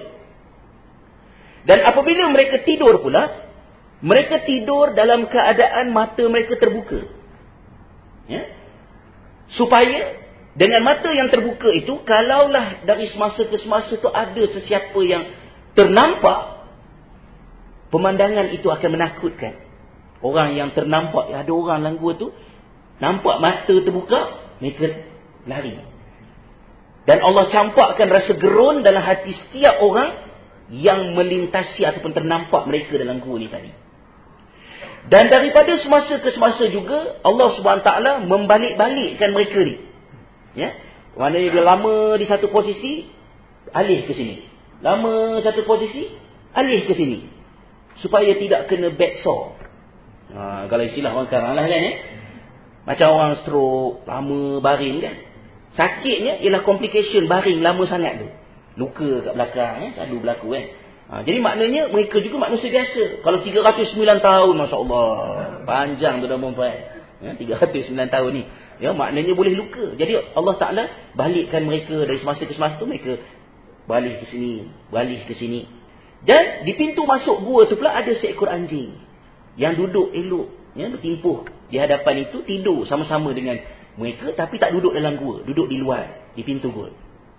Dan apabila mereka tidur pula, mereka tidur dalam keadaan mata mereka terbuka. Ya? Supaya dengan mata yang terbuka itu, kalaulah dari semasa ke semasa itu ada sesiapa yang ternampak, pemandangan itu akan menakutkan. Orang yang ternampak, ada orang dalam gua tu, nampak mata terbuka, mereka lari. Dan Allah campakkan rasa gerun dalam hati setiap orang yang melintasi ataupun ternampak mereka dalam gua ni tadi. Dan daripada semasa ke semasa juga, Allah subhanahu wa taala membalik-balikkan mereka ni. Ya? Maknanya dia lama di satu posisi, alih ke sini. Lama satu posisi, alih ke sini. Supaya tidak kena bedsore. Ha, kalau istilah orang sekarang lah kan, eh? Macam orang stroke, lama baring kan. Sakitnya ialah complication baring lama sangat tu. Luka kat belakang, eh? Selalu berlaku kan. Ha, jadi maknanya mereka juga manusia biasa. Kalau tiga ratus sembilan tahun, Masya Allah, panjang tu dah perempuan. Ya, tiga ratus sembilan tahun ni. Ya, maknanya boleh luka. Jadi Allah Ta'ala balikkan mereka dari semasa ke semasa tu, mereka balik ke sini, balik ke sini. Dan di pintu masuk gua tu pula ada seekor anjing yang duduk elok, ya, bertimpuh di hadapan itu, tidur sama-sama dengan mereka, tapi tak duduk dalam gua, duduk di luar, di pintu gua.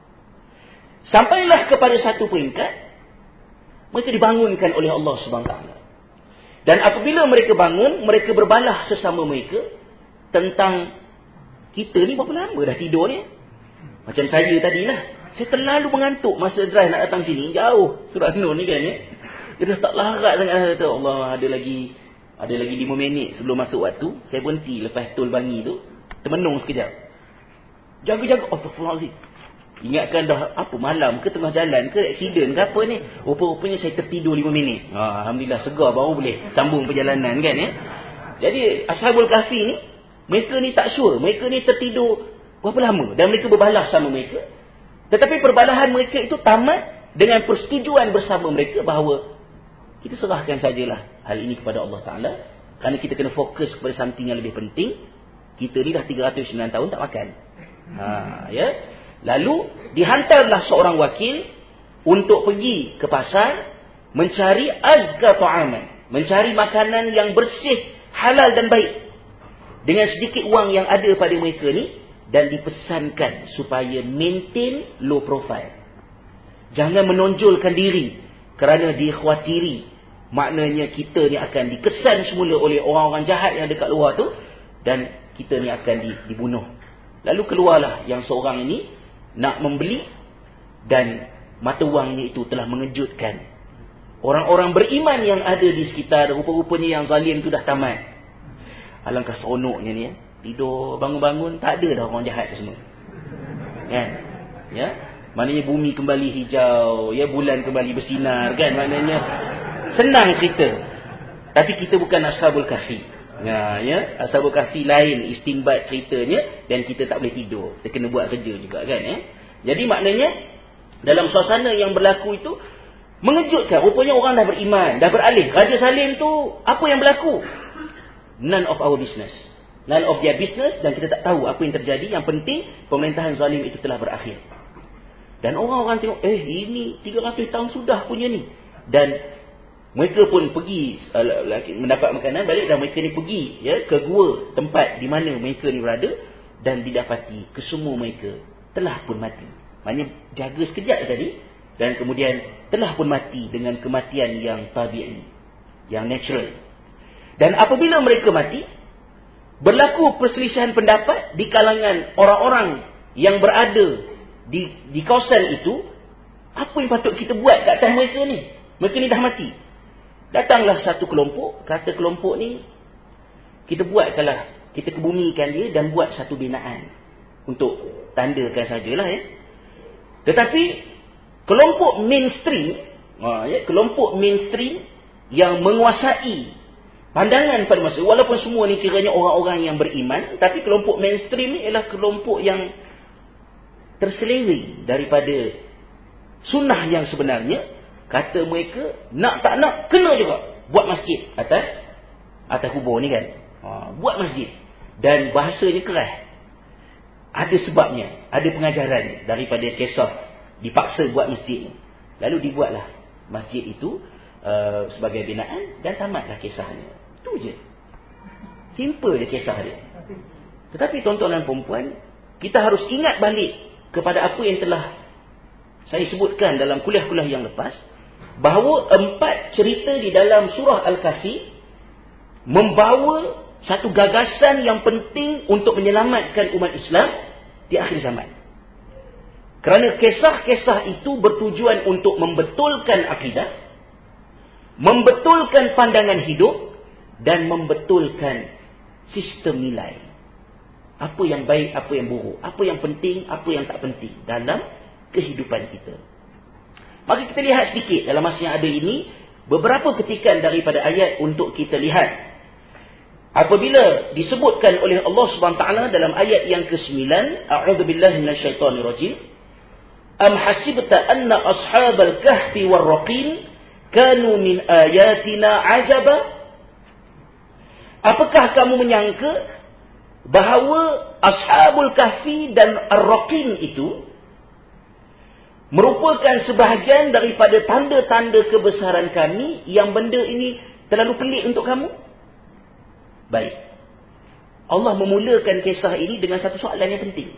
Sampailah kepada satu peringkat, mereka dibangunkan oleh Allah subhanahu wa taala. Dan apabila mereka bangun, mereka berbalah sesama mereka tentang, kita ni berapa lama dah tidur ni? Macam saya tadilah, saya terlalu mengantuk masa drive nak datang sini, jauh Surah Nur ni kan, ya. Dia dah tak larat sangat. Allah, ada lagi ada lagi lima minit sebelum masuk waktu. Saya berhenti lepas tol Bangi tu, termenung sekejap. Jaga-jaga, astagfirullahalazim. Ingatkan dah apa, malam ke, tengah jalan ke, aksiden ke apa ni. Rupa-rupanya saya tertidur lima minit. Ha, Alhamdulillah, segar baru boleh sambung perjalanan kan, ya. Jadi Ashabul Kahfi ni, mereka ni tak sure, mereka ni tertidur berapa lama, dan mereka berbalah sama mereka. Tetapi perbalahan mereka itu tamat dengan persetujuan bersama mereka bahawa kita serahkan sajalah hal ini kepada Allah Ta'ala, kerana kita kena fokus kepada something yang lebih penting. Kita ni dah tiga ratus sembilan tahun tak makan. Ha, ya. Lalu dihantarlah seorang wakil untuk pergi ke pasar mencari azka ta'aman, mencari makanan yang bersih, halal dan baik, dengan sedikit wang yang ada pada mereka ni, dan dipesankan supaya maintain low profile. Jangan menonjolkan diri kerana dikhawatiri, maknanya kita ni akan dikesan semula oleh orang-orang jahat yang dekat luar tu, dan kita ni akan dibunuh. Lalu keluarlah yang seorang ini nak membeli, dan mata wangnya itu telah mengejutkan orang-orang beriman yang ada di sekitar. Rupa-rupanya yang zalim tu dah tamat. Alangkah seronoknya ni, ya. Tidur, bangun-bangun, tak ada dah orang jahat semua. Kan? Ya? Maknanya bumi kembali hijau, ya, bulan kembali bersinar, kan? Maknanya senang cerita. Tapi kita bukan Ashabul Kahfi. Ya, ya, Ashabul Kahfi lain istimbat ceritanya, dan kita tak boleh tidur. Kita kena buat kerja juga, kan, ya? Jadi maknanya dalam suasana yang berlaku itu mengejutkan. Rupanya orang dah beriman, dah beralih. Raja Salim tu apa yang berlaku? None of our business. None of their business, dan kita tak tahu apa yang terjadi. Yang penting pemerintahan zalim itu telah berakhir. Dan orang-orang tengok, eh ini tiga ratus tahun sudah punya ni. Dan mereka pun pergi uh, mendapat makanan balik, dan mereka ni pergi, ya, ke gua tempat di mana mereka ni berada, dan didapati kesemua mereka telah pun mati. Maknanya jaga sekejap tadi, dan kemudian telah pun mati dengan kematian yang tabi'i, yang natural. Dan apabila mereka mati, berlaku perselisihan pendapat di kalangan orang-orang yang berada di di kawasan itu. Apa yang patut kita buat kat atas mereka ni? Mereka ni dah mati. Datanglah satu kelompok, kata kelompok ni, kita buatkanlah, kita kebumikan dia dan buat satu binaan untuk tandakan sajalah ya. Tetapi kelompok mainstream, ha, ya, kelompok mainstream yang menguasai pandangan pada masa, walaupun semua ni kiranya orang-orang yang beriman, tapi kelompok mainstream ni ialah kelompok yang terseleweng daripada sunnah yang sebenarnya. Kata mereka, nak tak nak kena juga buat masjid atas atas kubur ni kan. Ha, buat masjid. Dan bahasanya keras. Ada sebabnya, ada pengajarannya daripada kisah dipaksa buat masjid ni. Lalu dibuatlah masjid itu uh, sebagai binaan dan tamatlah kisahnya. Itu je. Simple je kisah dia. Tetapi tuan-tuan dan puan-puan, kita harus ingat balik kepada apa yang telah saya sebutkan dalam kuliah-kuliah yang lepas, bahawa empat cerita di dalam surah Al-Kahfi membawa satu gagasan yang penting untuk menyelamatkan umat Islam di akhir zaman. Kerana kisah-kisah itu bertujuan untuk membetulkan akidah, membetulkan pandangan hidup, dan membetulkan sistem nilai. Apa yang baik, apa yang buruk, apa yang penting, apa yang tak penting dalam kehidupan kita. Maka kita lihat sedikit dalam masa yang ada ini, beberapa ketikan daripada ayat untuk kita lihat. Apabila disebutkan oleh Allah Subhanahu Wa Taala dalam ayat yang kesembilan, a'udzubillahi minasyaitonirrajim, am hasibta anna ashabal kahfi war-raqim kanu min ayatina ajaba? Apakah kamu menyangka bahawa ashabul kahfi dan ar-raqim itu merupakan sebahagian daripada tanda-tanda kebesaran kami, yang benda ini terlalu pelik untuk kamu? Baik. Allah memulakan kisah ini dengan satu soalan yang penting.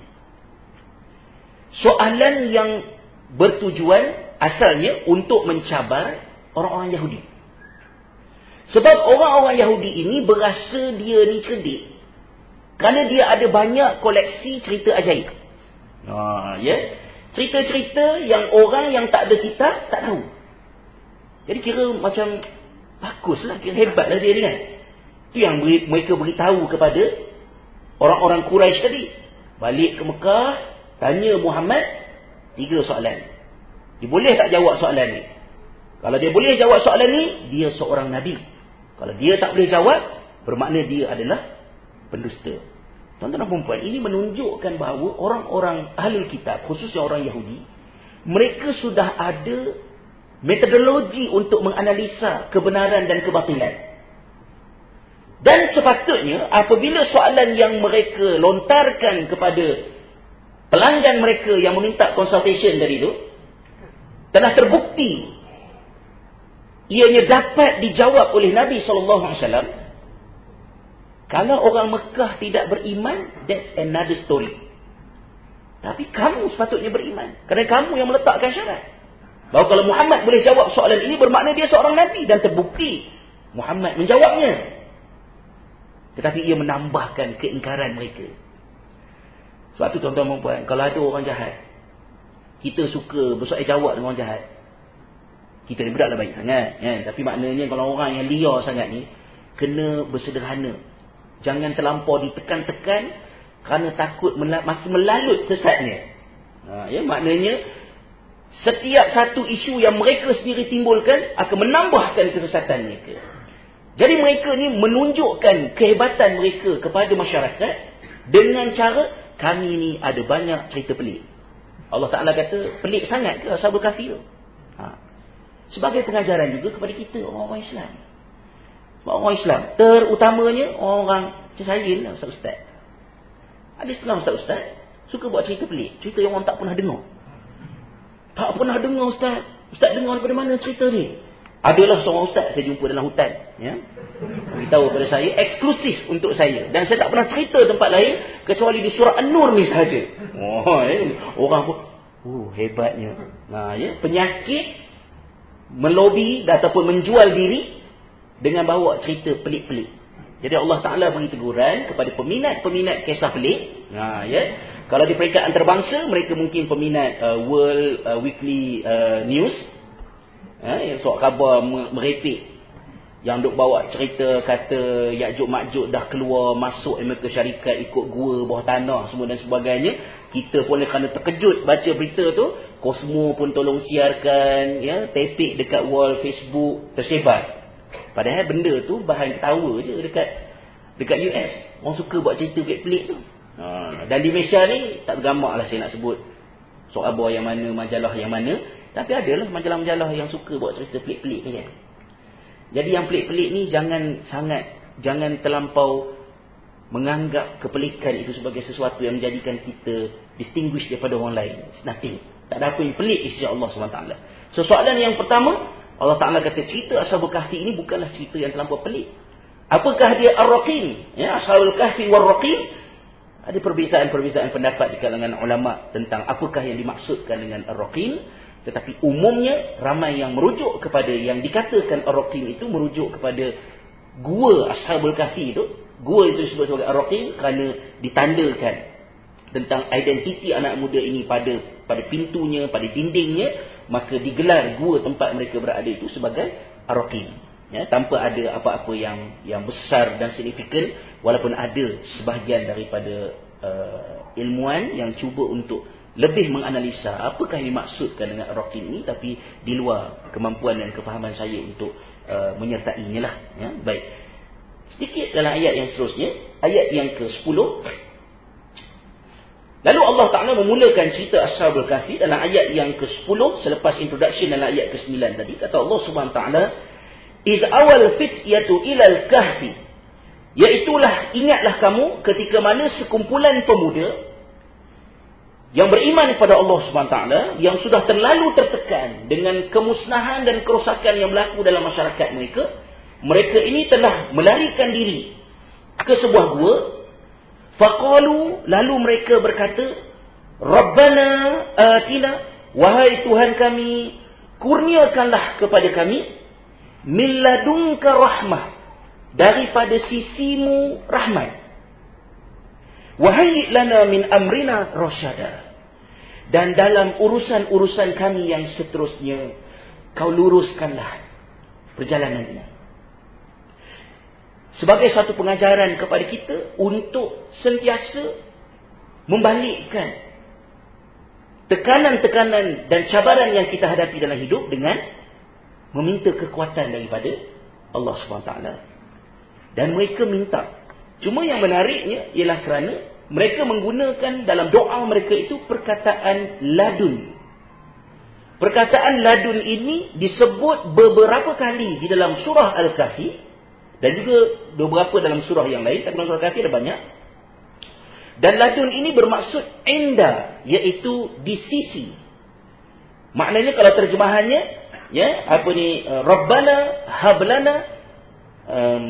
Soalan yang bertujuan asalnya untuk mencabar orang-orang Yahudi. Sebab orang-orang Yahudi ini berasa dia ni cerdik. Kerana dia ada banyak koleksi cerita ajaib. Ha, ya? Cerita-cerita yang orang yang tak ada kitab tak tahu. Jadi kira macam baguslah, kira hebatlah dia ni kan. Itu yang mereka beritahu kepada orang-orang Quraisy tadi. Balik ke Mekah, tanya Muhammad tiga soalan. Dia boleh tak jawab soalan ni? Kalau dia boleh jawab soalan ni, dia seorang Nabi. Kalau dia tak boleh jawab, bermakna dia adalah pendusta. Tuan-tuan dan puan-puan, ini menunjukkan bahawa orang-orang ahlul kitab, khususnya orang Yahudi, mereka sudah ada metodologi untuk menganalisa kebenaran dan kebatilan. Dan sepatutnya apabila soalan yang mereka lontarkan kepada pelanggan mereka yang meminta consultation dari itu telah terbukti ianya dapat dijawab oleh Nabi sallallahu alaihi wasallam, kalau orang Mekah tidak beriman, that's another story. Tapi kamu sepatutnya beriman, kerana kamu yang meletakkan syarat bahawa kalau Muhammad boleh jawab soalan ini, bermakna dia seorang Nabi, dan terbukti Muhammad menjawabnya. Tetapi ia menambahkan keingkaran mereka. Sebab tu tuan-tuan dan puan, kalau ada orang jahat, kita suka bersoal jawab dengan orang jahat. Kita ni budaklah baik sangat, kan? Tapi maknanya kalau orang yang liar sangat ni, kena bersederhana. Jangan terlampau ditekan-tekan kerana takut mel- masih melalut sesatnya. Ha, ya, maknanya setiap satu isu yang mereka sendiri timbulkan akan menambahkan kesesatan mereka. Jadi mereka ni menunjukkan kehebatan mereka kepada masyarakat dengan cara, kami ni ada banyak cerita pelik. Allah Ta'ala kata, pelik sangat ke Ashabul Kahfi? Ha. Sebagai pengajaran juga kepada kita, orang-orang Islam. Orang Islam, terutamanya orang macam saya ni lah, Ustaz-Ustaz. Ada Islam Ustaz-Ustaz suka buat cerita pelik, cerita yang orang tak pernah dengar. Tak pernah dengar Ustaz. Ustaz dengar daripada mana cerita ni? Adalah seorang Ustaz saya jumpa dalam hutan, ya, beritahu kepada saya, eksklusif untuk saya, dan saya tak pernah cerita tempat lain kecuali di surah An-Nur ni sahaja. Oh, ya. Orang pun, oh, hebatnya. Nah, ya, penyakit melobi ataupun menjual diri dengan bawa cerita pelik-pelik. Jadi Allah Ta'ala beri teguran kepada peminat-peminat kisah pelik. Nah, ya. Kalau di peringkat antarabangsa, mereka mungkin peminat uh, World uh, Weekly uh, News, ha, yang surat khabar merepek Yang duk bawa cerita kata Ya'juj Ma'juj dah keluar masuk Amerika Syarikat ikut gua bawah tanah semua dan sebagainya. Kita pun kerana terkejut baca berita tu, Cosmo pun tolong siarkan, ya, tapik dekat wall Facebook, tersebar. Padahal benda tu bahan ketawa je dekat dekat U S. Orang suka buat cerita pelik-pelik tu. Ha, dan di Malaysia ni tak bergamak lah saya nak sebut Soabar yang mana, majalah yang mana, tapi adalah majalah-majalah yang suka buat cerita pelik-pelik ni kan. Jadi yang pelik-pelik ni jangan sangat, jangan terlampau menganggap kepelikan itu sebagai sesuatu yang menjadikan kita distinguish daripada orang lain. It's nothing. Tak ada apa yang pelik di sisi Allah subhanahu wa taala. So soalan yang pertama, Allah Ta'ala kata cerita Ashabul Kahfi ini bukanlah cerita yang terlampau pelik. Apakah dia Ar-Raqim? Ya, Ashabul Kahfi war-Raqim. Ada perbezaan-perbezaan pendapat di kalangan ulama tentang apakah yang dimaksudkan dengan Ar-Raqim. Tetapi umumnya ramai yang merujuk kepada yang dikatakan Ar-Raqim itu merujuk kepada gua Ashabul Kahfi itu. Gua itu disebut sebagai Ar-Raqim kerana ditandakan tentang identiti anak muda ini pada pada pintunya, pada dindingnya, maka digelar gua tempat mereka berada itu sebagai Ar-Raqim. Ya, tanpa ada apa-apa yang yang besar dan signifikan, walaupun ada sebahagian daripada uh, ilmuwan yang cuba untuk lebih menganalisa apakah yang dimaksudkan dengan Ar-Raqim ini, tapi di luar kemampuan dan kefahaman saya untuk uh, menyertainya lah. Ya, baik. Sedikit dalam ayat yang seterusnya, ayat yang ke sepuluh. Lalu Allah Ta'ala memulakan cerita Ashabul Kahfi dalam ayat yang ke sepuluh selepas introduction dalam ayat ke sembilan tadi. Kata Allah Subhanahu Ta'ala, "Idh awal fityatu ilal kahfi." Iaitulah, ingatlah kamu ketika mana sekumpulan pemuda yang beriman kepada Allah Subhanahu Taala, yang sudah terlalu tertekan dengan kemusnahan dan kerosakan yang berlaku dalam masyarakat mereka, mereka ini telah melarikan diri ke sebuah gua. Faqalu, lalu mereka berkata, Rabbana atina, wahai Tuhan kami, kurniakanlah kepada kami min ladunka rahmah, daripada sisimu rahmat. Wahai lana min amrina rasyada, dan dalam urusan-urusan kami yang seterusnya kau luruskanlah perjalanannya. Sebagai satu pengajaran kepada kita untuk sentiasa membalikkan tekanan-tekanan dan cabaran yang kita hadapi dalam hidup dengan meminta kekuatan daripada Allah subhanahu wa taala. Dan mereka minta. Cuma yang menariknya ialah kerana mereka menggunakan dalam doa mereka itu perkataan ladun. Perkataan ladun ini disebut beberapa kali di dalam surah Al-Kahfi dan juga beberapa dalam surah yang lain. Tapi dalam surah Al-Kahfi ada banyak. Dan ladun ini bermaksud inda, iaitu di sisi. Maknanya kalau terjemahannya, ya, apa ni, Rabbana hablana, um,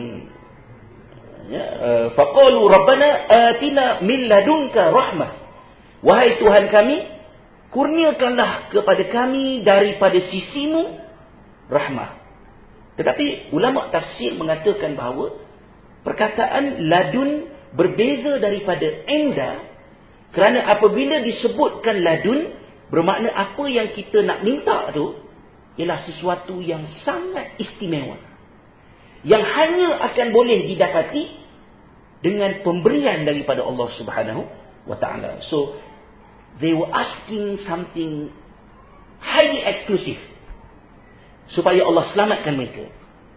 ya, uh, faqalu Rabbana atina min ladunka rahmah. Wahai Tuhan kami, kurniakanlah kepada kami daripada sisimu rahmah. Tetapi ulama tafsir mengatakan bahawa perkataan ladun berbeza daripada inda, kerana apabila disebutkan ladun, bermakna apa yang kita nak minta tu ialah sesuatu yang sangat istimewa, yang hanya akan boleh didapati dengan pemberian daripada Allah Subhanahu wa taala. So they were asking something highly exclusive supaya Allah selamatkan mereka.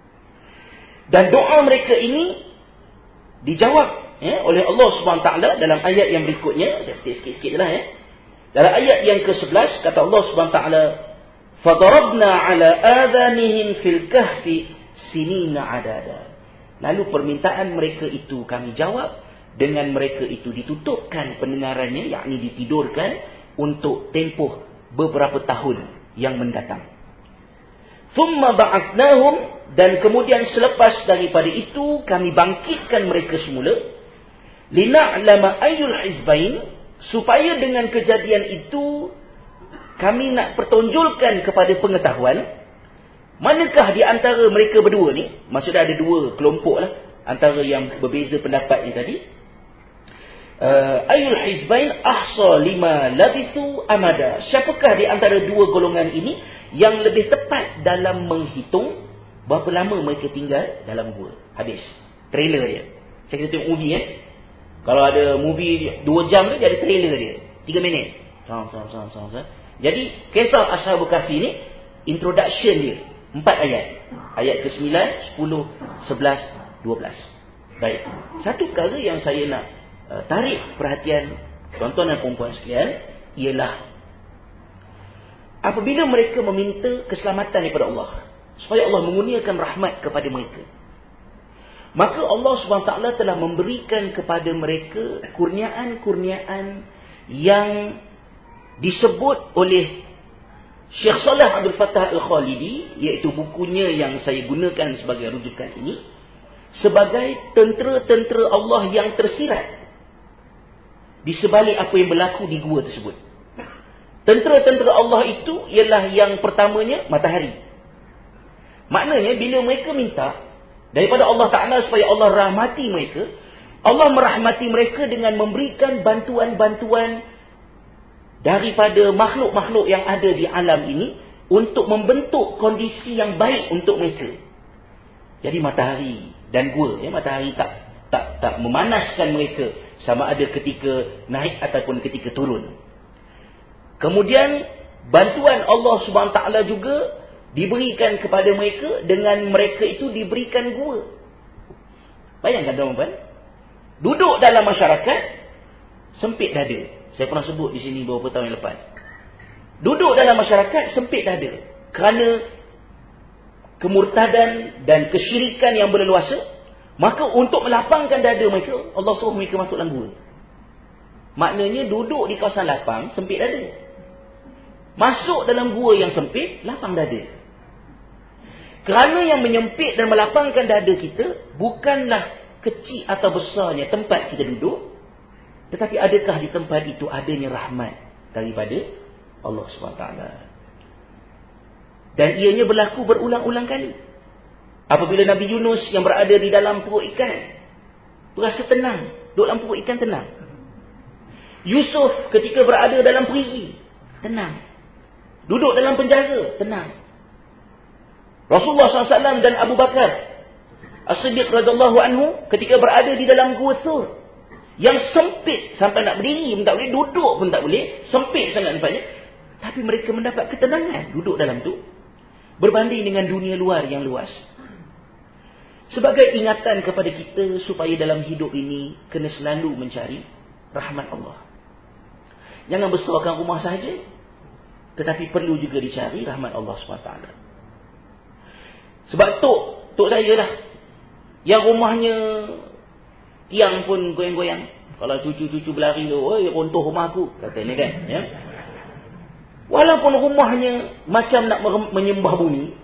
Dan doa mereka ini dijawab, ya, oleh Allah Subhanahu wa taala dalam ayat yang berikutnya. Saya petik sikit-sikit jelah, ya. Dalam ayat yang ke sebelas kata Allah Subhanahu wa taala, "Fadarabna 'ala adhanihim fil kahfi sinina adada." Lalu permintaan mereka itu kami jawab dengan mereka itu ditutupkan pendengarannya, yakni ditidurkan untuk tempoh beberapa tahun yang mendatang. Thumma ba'atnahum, dan kemudian selepas daripada itu kami bangkitkan mereka semula, lina'lama ayyul hizbain, supaya dengan kejadian itu kami nak pertonjolkan kepada pengetahuan manakah di antara mereka berdua ni, maksudnya ada dua kelompok lah antara yang berbeza pendapat ni tadi. Uh, Ayul hizbain ahsa lima labithu amada. Siapakah di antara dua golongan ini yang lebih tepat dalam menghitung berapa lama mereka tinggal dalam gua. Habis. Trailer dia. Saya kena tengok movie eh. Kalau ada movie dua jam tu, dia ada trailer dia. tiga minit. Sama, sama, sama, sama, sama. Jadi, kisah Ashabul Kahfi ni, introduction dia. Empat ayat. Ayat ke sembilan, sepuluh, sebelas, dua belas. Baik. Satu perkara yang saya nak uh, tarik perhatian tuan-tuan dan perempuan sekalian, ialah apabila mereka meminta keselamatan daripada Allah, supaya Allah mengurniakan rahmat kepada mereka, maka Allah subhanahu wa taala telah memberikan kepada mereka kurniaan-kurniaan yang disebut oleh Syekh Saleh Abdul Fattah Al-Khalidi, iaitu bukunya yang saya gunakan sebagai rujukan ini, sebagai tentera-tentera Allah yang tersirat di sebalik apa yang berlaku di gua tersebut. Tentera-tentera Allah itu ialah yang pertamanya matahari. Maknanya bila mereka minta daripada Allah Ta'ala supaya Allah rahmati mereka, Allah merahmati mereka dengan memberikan bantuan-bantuan daripada makhluk-makhluk yang ada di alam ini untuk membentuk kondisi yang baik untuk mereka. Jadi matahari dan gua, ya, matahari tak tak tak memanaskan mereka sama ada ketika naik ataupun ketika turun. Kemudian bantuan Allah Subhanahu Taala juga diberikan kepada mereka dengan mereka itu diberikan gua. Bayangkan tuan-tuan, duduk dalam masyarakat sempit dada. Saya pernah sebut di sini beberapa tahun yang lepas. Duduk dalam masyarakat sempit dada kerana kemurtadan dan kesyirikan yang berleluasa. Maka untuk melapangkan dada mereka, Allah suruh mereka masuk dalam gua. Maknanya duduk di kawasan lapang, sempit dada. Masuk dalam gua yang sempit, lapang dada. Kerana yang menyempit dan melapangkan dada kita bukanlah kecil atau besarnya tempat kita duduk, tetapi adakah di tempat itu adanya rahmat daripada Allah subhanahu wa taala. Dan ianya berlaku berulang-ulang kali. Apabila Nabi Yunus yang berada di dalam perut ikan berasa tenang, duduk dalam perut ikan tenang. Yusuf ketika berada dalam perigi, tenang. Duduk dalam penjara, tenang. Rasulullah sallallahu alaihi wasallam dan Abu Bakar As-Siddiq radhiyallahu anhu ketika berada di dalam gua Thur yang sempit sampai nak berdiri pun tak boleh, duduk pun tak boleh, sempit sangat tempatnya, tapi mereka mendapat ketenangan duduk dalam tu berbanding dengan dunia luar yang luas. Sebagai ingatan kepada kita supaya dalam hidup ini kena selalu mencari rahmat Allah. Jangan besarkan rumah sahaja, tetapi perlu juga dicari rahmat Allah subhanahu wa taala. Sebab tok, tok saya lah yang rumahnya tiang pun goyang-goyang. Kalau cucu-cucu berlari tu, oi runtuh rumah aku, katanya kan, ya. Walaupun rumahnya macam nak menyembah bumi,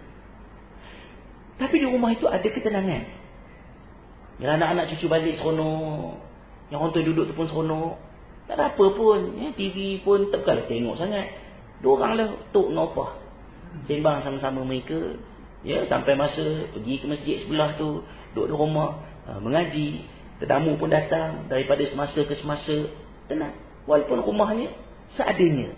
tapi di rumah itu ada ketenangan. Bila anak-anak cucu balik seronok, yang orang tu duduk tu pun seronok, tak ada apa pun, ya, T V pun tak bukanlah tengok sangat. Dua orang lah tok nopah sembang sama-sama mereka, ya, sampai masa pergi ke masjid sebelah tu, duduk di rumah, ha, mengaji, tetamu pun datang daripada semasa ke semasa, tenang. Walaupun rumahnya seadanya.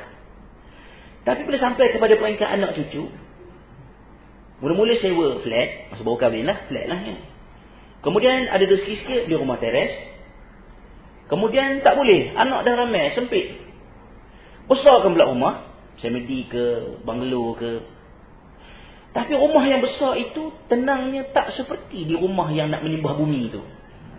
Tapi bila sampai kepada peringkat anak cucu, mula-mula sewa flat, masa baru kahwin lah, flat lah, ya. Kemudian ada rezeki sikit beli rumah teres. Kemudian tak boleh, anak dah ramai, sempit. Besarkan pula rumah, semedi ke, banglo ke. Tapi rumah yang besar itu tenangnya tak seperti di rumah yang nak menyembah bumi itu.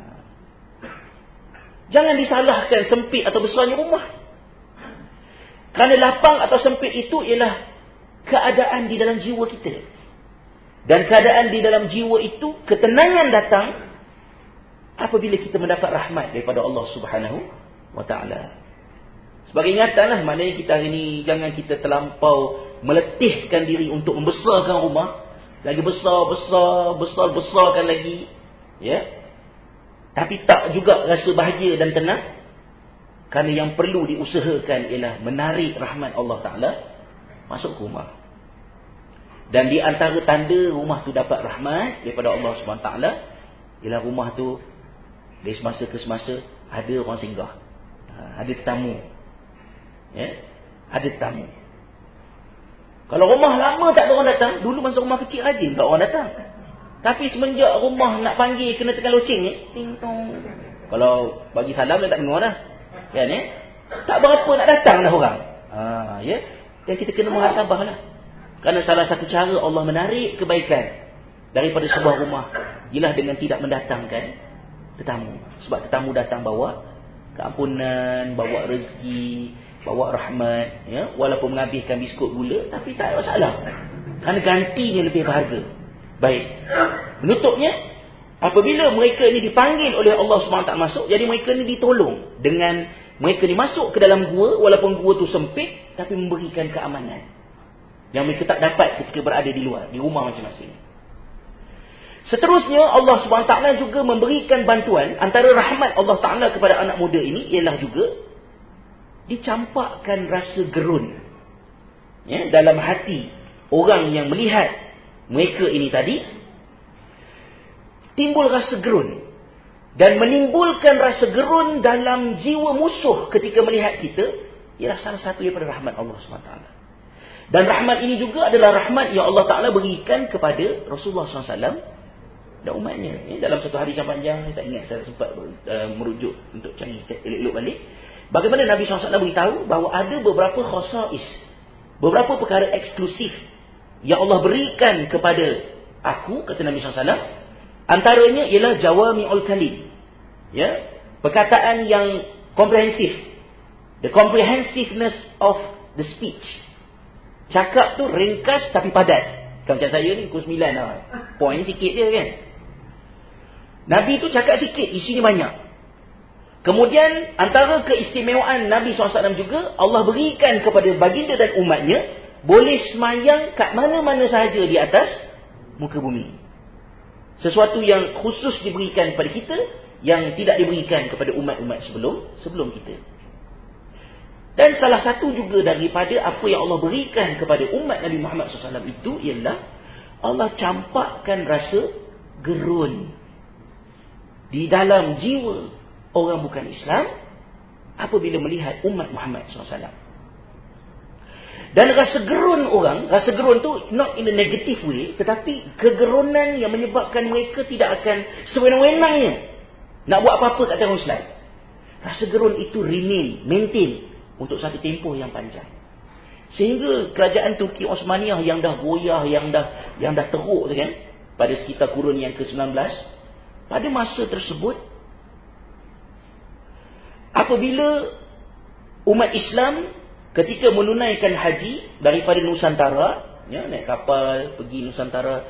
Jangan disalahkan sempit atau besarnya rumah. Kerana lapang atau sempit itu ialah keadaan di dalam jiwa kita. Dan keadaan di dalam jiwa itu, ketenangan datang apabila kita mendapat rahmat daripada Allah Subhanahu wa taala. Sebagai ingatanlah, maknanya kita hari ini jangan kita terlampau meletihkan diri untuk membesarkan rumah, lagi besar-besar, besar-besarkan lagi, ya. Tapi tak juga rasa bahagia dan tenang. Kerana yang perlu diusahakan ialah menarik rahmat Allah Ta'ala masuk ke rumah. Dan di antara tanda rumah tu dapat rahmat daripada Allah subhanahu wa taala ialah rumah tu dari semasa ke semasa ada orang singgah, ada tetamu, ya, ada tetamu. Kalau rumah lama tak ada orang datang, dulu masa rumah kecil rajin tak orang datang. Tapi semenjak rumah nak panggil kena tekan loceng ni, ting tong. Kalau bagi salam dia tak dengar dah. Kan eh? Tak berapa nak datang dah orang. Ha, ya. Dan kita kena muhasabahlah. Kerana salah satu cara Allah menarik kebaikan daripada sebuah rumah ialah dengan tidak mendatangkan tetamu. Sebab tetamu datang bawa keampunan, bawa rezeki, bawa rahmat, ya, walaupun menghabiskan biskut gula, tapi tak ada masalah. Kerana gantinya lebih berharga. Baik. Menutupnya, apabila mereka ini dipanggil oleh Allah subhanahu wa taala masuk, jadi mereka ini ditolong dengan mereka ini masuk ke dalam gua, walaupun gua tu sempit, tapi memberikan keamanan yang mereka tak dapat ketika berada di luar, di rumah masing-masing. Seterusnya, Allah subhanahu wa taala juga memberikan bantuan. Antara rahmat Allah Ta'ala kepada anak muda ini ialah juga dicampakkan rasa gerun, ya, dalam hati orang yang melihat mereka ini tadi. Timbul rasa gerun. Dan menimbulkan rasa gerun dalam jiwa musuh ketika melihat kita ialah salah satu daripada rahmat Allah subhanahu wa taala. Dan rahmat ini juga adalah rahmat yang Allah Ta'ala berikan kepada Rasulullah sallallahu alaihi wasallam dan umatnya. Ya, dalam satu hadis yang panjang, saya tak ingat, saya sempat uh, merujuk untuk cari elok-elok balik. Bagaimana Nabi sallallahu alaihi wasallam beritahu bahawa ada beberapa khasais, beberapa perkara eksklusif yang Allah berikan kepada aku, kata Nabi sallallahu alaihi wasallam. Antaranya ialah jawami'ul kalim. Ya, perkataan yang komprehensif. The comprehensiveness of the speech. Cakap tu ringkas tapi padat. Kalau macam saya ni pukul sembilan lah. Point sikit je kan. Nabi tu cakap sikit, isinya banyak. Kemudian antara keistimewaan Nabi sallallahu alaihi wasallam juga, Allah berikan kepada baginda dan umatnya boleh semayang kat mana-mana sahaja di atas muka bumi. Sesuatu yang khusus diberikan kepada kita yang tidak diberikan kepada umat-umat sebelum sebelum kita. Dan salah satu juga daripada apa yang Allah berikan kepada umat Nabi Muhammad sallallahu alaihi wasallam itu ialah Allah campakkan rasa gerun di dalam jiwa orang bukan Islam apabila melihat umat Muhammad sallallahu alaihi wasallam. Dan rasa gerun orang, rasa gerun tu not in a negative way, tetapi kegerunan yang menyebabkan mereka tidak akan sewenang-wenangnya nak buat apa-apa kat orang Islam. Rasa gerun itu remain, maintain untuk satu tempoh yang panjang. Sehingga kerajaan Turki Osmaniyah yang dah goyah, yang dah yang dah teruk tu kan, pada sekitar kurun yang ke sembilan belas, pada masa tersebut apabila umat Islam ketika menunaikan haji daripada Nusantara, ya, naik kapal pergi Nusantara,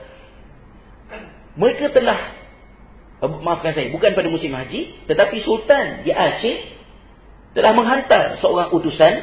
mereka telah, maafkan saya, bukan pada musim haji, tetapi Sultan di Aceh telah menghantar seorang utusan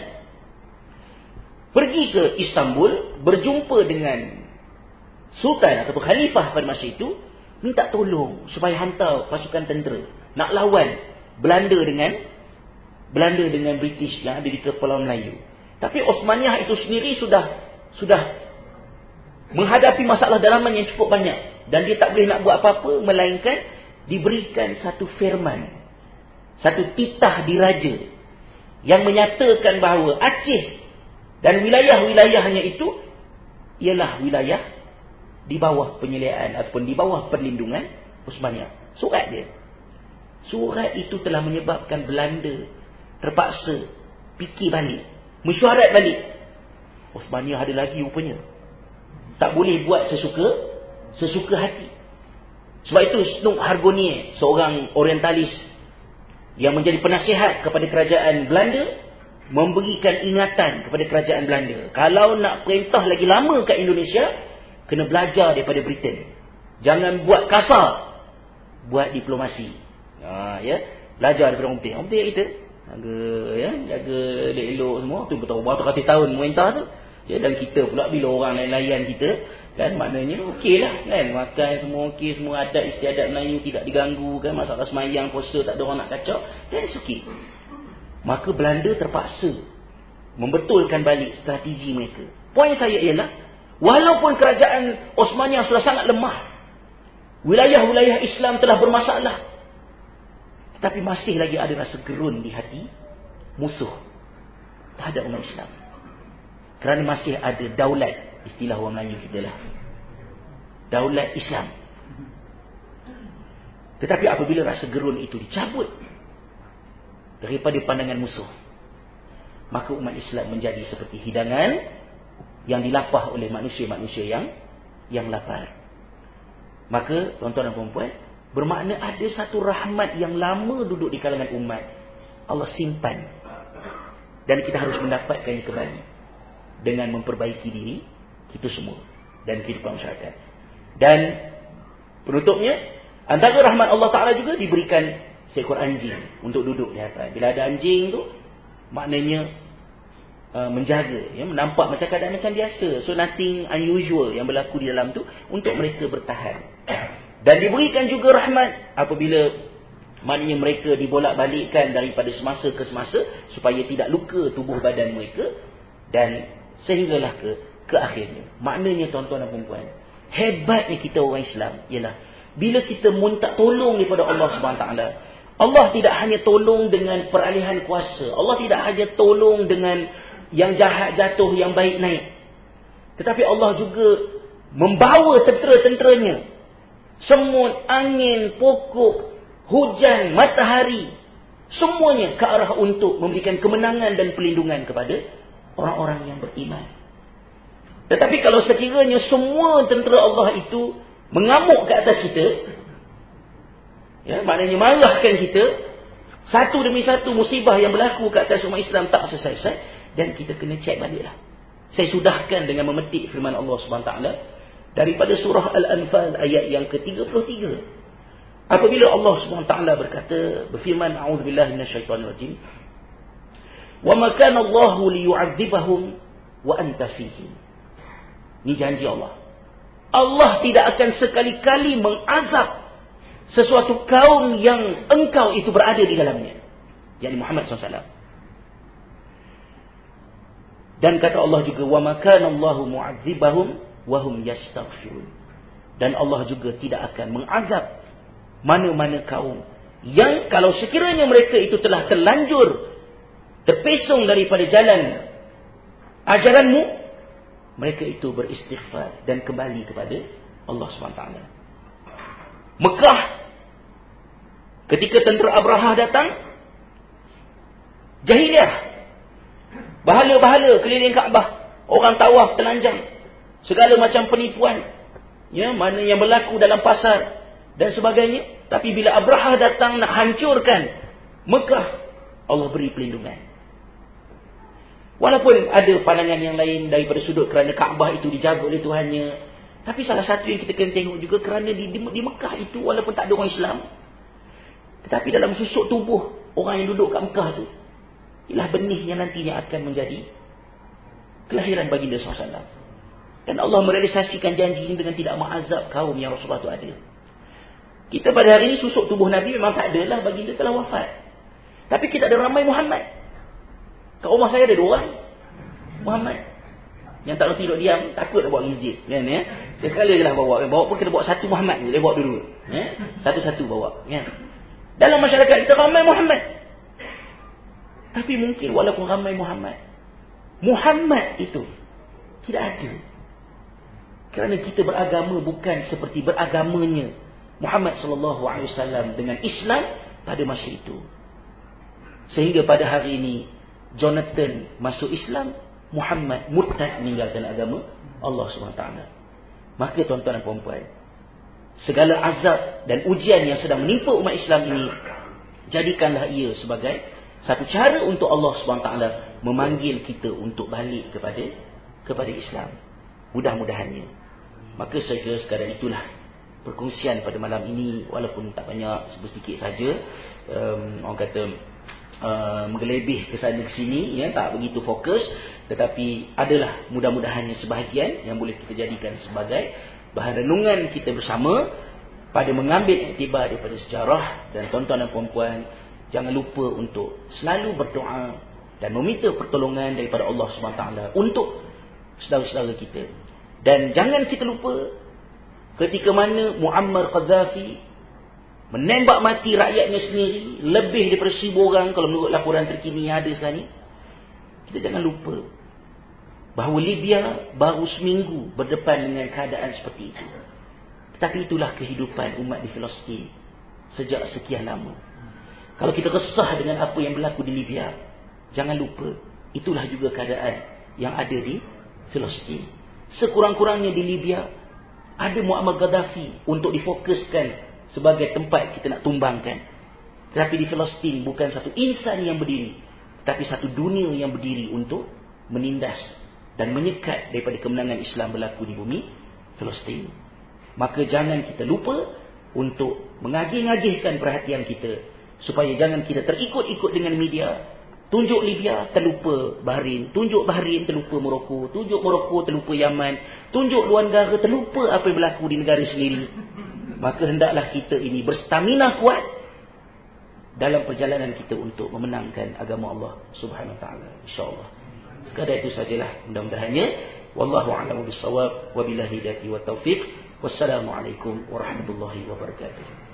pergi ke Istanbul, berjumpa dengan Sultan ataupun Khalifah pada masa itu, minta tolong supaya hantar pasukan tentera nak lawan Belanda dengan Belanda dengan British yang ada di Kepulauan Melayu. Tapi Osmaniyah itu sendiri sudah sudah menghadapi masalah dalaman yang cukup banyak dan dia tak boleh nak buat apa-apa melainkan diberikan satu firman, satu titah diraja yang menyatakan bahawa Aceh dan wilayah-wilayahnya itu ialah wilayah di bawah penyeliaan ataupun di bawah perlindungan Osmaniyah. Surat dia. Surat itu telah menyebabkan Belanda terpaksa fikir balik, mesyuarat balik. Osmaniyah ada lagi rupanya. Tak boleh buat sesuka sesuka hati. Sebab itu Snoop Hargonier, seorang orientalis yang menjadi penasihat kepada kerajaan Belanda, memberikan ingatan kepada kerajaan Belanda. Kalau nak perintah lagi lama kat Indonesia, kena belajar daripada Britain. Jangan buat kasar, buat diplomasi. Ha, ya, belajar daripada orang Britain. Orang Britain kita jaga, ya, jaga elok-elok semua. Tu betul beratus-ratus tahun pemerintah tu. Ya, dan kita pula bila orang lain-lain kita, kan, maknanya okeylah kan, makan semua okey, semua adat istiadat Melayu tidak diganggu kan, masalah semayang puasa tak ada orang nak kacau, dan okey. Maka Belanda terpaksa membetulkan balik strategi mereka. Poin saya ialah, walaupun kerajaan Osmaniyah sudah sangat lemah, wilayah-wilayah Islam telah bermasalah, tetapi masih lagi ada rasa gerun di hati musuh terhadap umat Islam. Kerana masih ada daulat, istilah orang Melayu kita lah, daulat Islam. Tetapi apabila rasa gerun itu dicabut daripada pandangan musuh, maka umat Islam menjadi seperti hidangan yang dilapah oleh manusia-manusia yang yang lapar. Maka tuan-tuan dan puan-puan, bermakna ada satu rahmat yang lama duduk di kalangan umat, Allah simpan, dan kita harus mendapatkannya kembali dengan memperbaiki diri kita semua dan kehidupan masyarakat. Dan penutupnya, antara rahmat Allah Ta'ala juga diberikan seekor anjing untuk duduk di hadapan. Bila ada anjing tu, maknanya uh, menjaga, ya, nampak macam keadaan macam biasa. So nothing unusual yang berlaku di dalam tu untuk mereka bertahan. Dan diberikan juga rahmat apabila maknanya mereka dibolak-balikkan daripada semasa ke semasa supaya tidak luka tubuh badan mereka, dan sehinggalah ke ke akhirnya. Maknanya tuan-tuan dan puan-puan, hebatnya kita orang Islam ialah bila kita minta tolong daripada Allah Subhanahu Wa Taala, Allah tidak hanya tolong dengan peralihan kuasa, Allah tidak hanya tolong dengan yang jahat jatuh, yang baik naik, tetapi Allah juga membawa tentera-tenteranya, semut, angin, pokok, hujan, matahari, semuanya ke arah untuk memberikan kemenangan dan perlindungan kepada orang-orang yang beriman. Tetapi kalau sekiranya semua tentera Allah itu mengamuk ke atas kita, ya, maknanya marahkan kita, satu demi satu musibah yang berlaku ke atas umat Islam tak selesai, dan kita kena cek baliklah. Saya sudahkan dengan memetik firman Allah Subhanahu Wa Taala daripada surah Al-Anfal ayat yang ke tiga puluh tiga. Apabila Allah Subhanahu Wa Taala berkata, berfirman, a'udzubillahi minasyaitonirrajim, wa ma kana Allahu liyu'adzibahum wa anta fihim. Ini janji Allah. Allah tidak akan sekali-kali mengazab sesuatu kaum yang engkau itu berada di dalamnya, yakni Muhammad sallallahu alaihi wasallam. Dan kata Allah juga, wa ma kana Allahu mu'adzibahum wa hum yastaghfirun. Dan Allah juga tidak akan mengazab mana-mana kaum yang kalau sekiranya mereka itu telah terlanjur terpesong daripada jalan ajaranmu, mereka itu beristighfar dan kembali kepada Allah subhanahu wa taala. Mekah, ketika tentera Abrahah datang, jahiliah, bahala-bahala keliling Kaabah, orang tawaf telanjang, segala macam penipuan, ya, mana yang berlaku dalam pasar dan sebagainya. Tapi bila Abrahah datang nak hancurkan Mekah, Allah beri perlindungan. Walaupun ada pandangan yang lain daripada sudut kerana Kaabah itu dijaga oleh Tuhannya, tapi salah satu yang kita kena tengok juga kerana di, di, di Mekah itu walaupun tak ada orang Islam, tetapi dalam susuk tubuh orang yang duduk kat Mekah tu ialah benih yang nantinya akan menjadi kelahiran baginda sallallahu alaihi wasallam. Dan Allah merealisasikan janji ini dengan tidak mengazab kaum yang Rasulullah tu ada. Kita pada hari ini susuk tubuh Nabi memang tak ada lah, baginda telah wafat. Tapi kita ada ramai Muhammad. Kat rumah saya ada dua orang Muhammad yang tak reti duduk diam, takut nak bawa ke masjid, kan, ya? Sekali je lah bawa. Bawa pun kena bawa satu Muhammad je, dia bawa dulu, ya? Satu-satu bawa, ya? Dalam masyarakat kita ramai Muhammad. Tapi mungkin walaupun ramai Muhammad, Muhammad itu tidak ada. Kerana kita beragama bukan seperti beragamanya Muhammad sallallahu alaihi wasallam dengan Islam pada masa itu. Sehingga pada hari ini Jonathan masuk Islam, Muhammad murtad meninggalkan agama Allah subhanahu wa taala. Maka tuan-tuan dan puan-puan, segala azab dan ujian yang sedang menimpa umat Islam ini, jadikanlah ia sebagai satu cara untuk Allah subhanahu wa taala memanggil kita untuk balik kepada kepada Islam. Mudah-mudahannya. Maka saya kira sekadar itulah perkongsian pada malam ini, walaupun tak banyak, sedikit saja. Um, orang kata uh, menggelebih ke sana ke sini, ya, tak begitu fokus, tetapi adalah mudah-mudahannya sebahagian yang boleh kita jadikan sebagai bahan renungan kita bersama pada mengambil iktibar daripada sejarah. Dan tuan-tuan dan puan-puan, jangan lupa untuk selalu berdoa dan meminta pertolongan daripada Allah subhanahu wa taala untuk saudara-saudara kita. Dan jangan kita lupa ketika mana Muammar Gaddafi menembak mati rakyatnya sendiri, lebih daripada seribu orang kalau menurut laporan terkini yang ada sekarang ni. Kita jangan lupa bahawa Libya baru seminggu berdepan dengan keadaan seperti itu. Tetapi itulah kehidupan umat di Palestin sejak sekian lama. Kalau kita resah dengan apa yang berlaku di Libya, jangan lupa itulah juga keadaan yang ada di Palestin. Sekurang-kurangnya di Libya ada Muammar Gaddafi untuk difokuskan sebagai tempat kita nak tumbangkan. Tetapi di Palestin bukan satu insan yang berdiri, tetapi satu dunia yang berdiri untuk menindas dan menyekat daripada kemenangan Islam berlaku di bumi Palestin. Maka jangan kita lupa untuk mengagih-agihkan perhatian kita, supaya jangan kita terikut-ikut dengan media. Tunjuk Libya, terlupa Bahrain. Tunjuk Bahrain, terlupa Morocco. Tunjuk Morocco, terlupa Yaman. Tunjuk luar negara, terlupa apa yang berlaku di negara sendiri. Maka hendaklah kita ini berstamina kuat dalam perjalanan kita untuk memenangkan agama Allah Subhanahu Wa Taala, insya-Allah. Sekadar itu sajalah mudah-mudahannya. Wallahu a'lamu bis-shawab wa billahi hidayati wa taufiq. Wassalamualaikum warahmatullahi wabarakatuh.